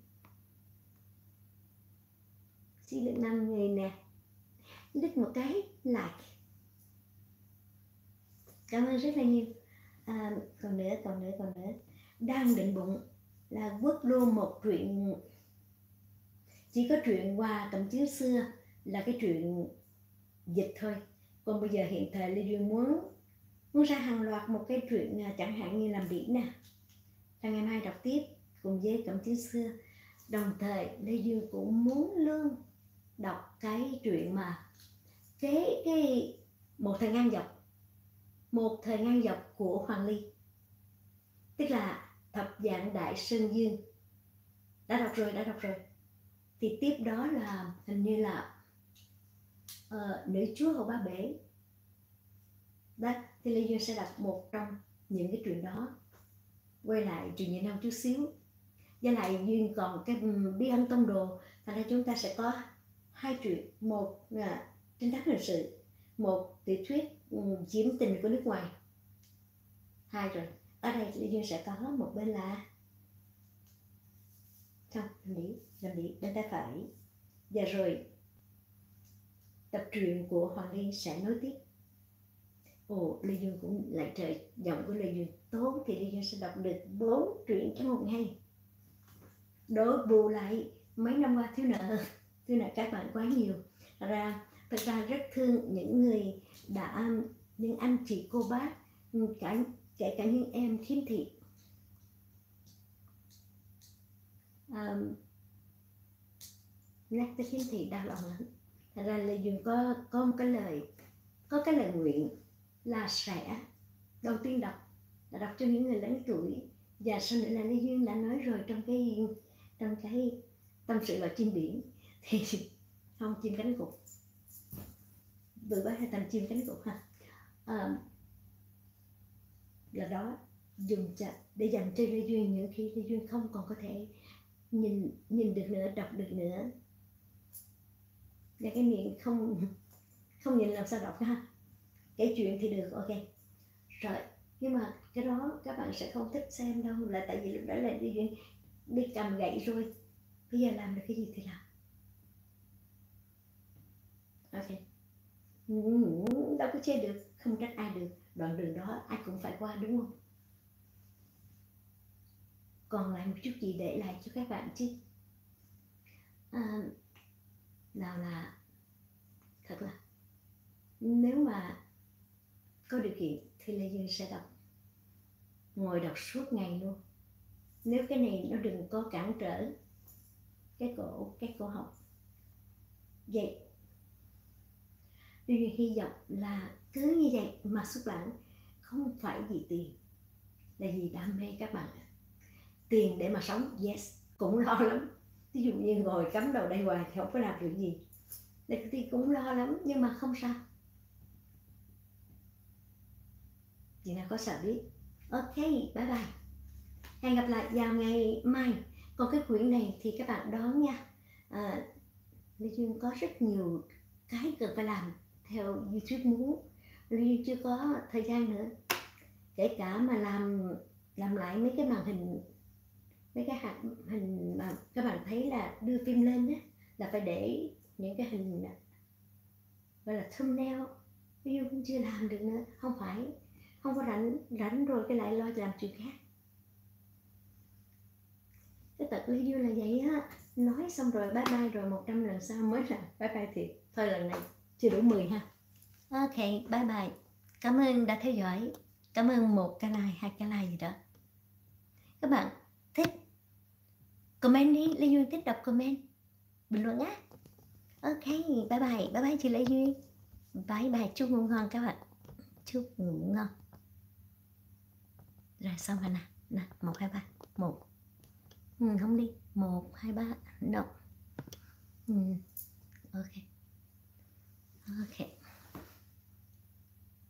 Xin được năm người nè, đích một cái like. Cảm ơn rất là nhiều. À, còn nữa, còn nữa, còn nữa. Đang định bụng là quất luôn một truyện, chỉ có truyện Hoa Cẩm Chướng xưa là cái truyện dịch thôi. Còn bây giờ hiện thời Lê Duyên muốn muốn ra hàng loạt một cái truyện, chẳng hạn như Làm Biển nè, sang ngày mai đọc tiếp cùng với Cẩm Chướng xưa. Đồng thời Lê Duyên cũng muốn luôn đọc cái truyện mà cái cái một thời ngang dọc, một thời ngang dọc của Hoàng Ly, tức là Thập Vạn Đại Sơn Dương. Đã đọc rồi, đã đọc rồi. Thì tiếp đó là hình như là uh, Nữ Chúa Hồ Ba Bể. Đó, thì Lê Duyên sẽ đọc một trong những cái truyện đó. Quay lại truyện Nhị Năm chút xíu. Với lại Duyên còn cái Bí ẩn tông đồ, thành ra chúng ta sẽ có hai truyện, một là trinh thám hình sự, một tiểu thuyết um, chiếm tình của nước ngoài. Hai rồi, ở đây Lê Duyên sẽ có một bên là không, làm đi, làm đi, bên tay phải. Và rồi tập truyện của Hoàng Ly sẽ nối tiếp. Ồ, Lê Duyên cũng lại trời, giọng của Lê Duyên tốt thì Lê Duyên sẽ đọc được bốn truyện trong một ngày. Đổ bù lại mấy năm qua thiếu nợ, thiếu nợ các bạn quá nhiều. Thật ra, thật ra rất thương những người đã, những anh chị cô bác, cả, kể cả những em khiếm thị. À, nhắc tới khiếm thị đau lòng lắm. Thật ra Lê Duyên có, có một cái lời, có cái lời nguyện là sẽ đầu tiên đọc là đọc cho những người lớn tuổi, và sau nữa là Lê Duyên đã nói rồi trong cái trong cái tâm sự vào chim biển thì không, chim cánh cụt, từ bác hay thành chim cánh cụt ha, à, là đó dùng cho, để dành cho Lê Duyên những khi Lê Duyên không còn có thể nhìn nhìn được nữa, đọc được nữa, và cái miệng không không nhìn làm sao đọc ha. Kể chuyện thì được, ok rồi, nhưng mà cái đó các bạn sẽ không thích xem đâu, là tại vì lúc đó là Lê Duyên đi cầm gậy rồi, bây giờ làm được cái gì thì làm. Ok, đâu có chê được, không trách ai được, đoạn đường đó ai cũng phải qua đúng không? Còn lại một chút gì để lại cho các bạn chứ. À, nào là thật là nếu mà có điều kiện thì Lê Duyên sẽ đọc, ngồi đọc suốt ngày luôn, nếu cái này nó đừng có cản trở cái cổ cái cổ họng. Vậy Lê Duyên hy vọng là cứ như vậy mà xuất bản, không phải vì tiền, là vì đam mê các bạn. Tiền để mà sống, yes, cũng lo lắm. Ví dụ như ngồi cắm đầu đây hoài thì không có làm được gì, thì cũng lo lắm, nhưng mà không sao. Chị nào có sợ biết. Ok, bye bye. Hẹn gặp lại vào ngày mai. Còn cái quyển này thì các bạn đón nha. À, Lê Duyên có rất nhiều cái cần phải làm theo YouTube muốn. Lê Duyên chưa có thời gian nữa. Kể cả mà làm làm lại mấy cái màn hình, mấy cái hạt hình mà các bạn thấy là đưa phim lên á, là phải để những cái hình gọi là thumbnail. Lê Duyên cũng chưa làm được nữa, không phải không có rảnh rảnh rồi cái lại lo làm chuyện khác. Cái tật Lê Duyên là vậy á, nói xong rồi bye bye rồi một trăm lần sau mới là bye bye thiệt. Thôi lần này chưa đủ mười ha. Ok, bye bye. Cảm ơn đã theo dõi. Cảm ơn một cái like, hai cái like gì đó. Các bạn thích comment đi, Lê Duyên thích đọc comment, bình luận á. Ok, bye bye, bye bye chị Lê Duyên. Bye bye, chúc ngủ ngon các bạn. Chúc ngủ ngon. Rồi xong rồi nè, nè, một, hai, ba, một. Ừ, không đi, một, hai, ba, no. Ừ, ok. Ok.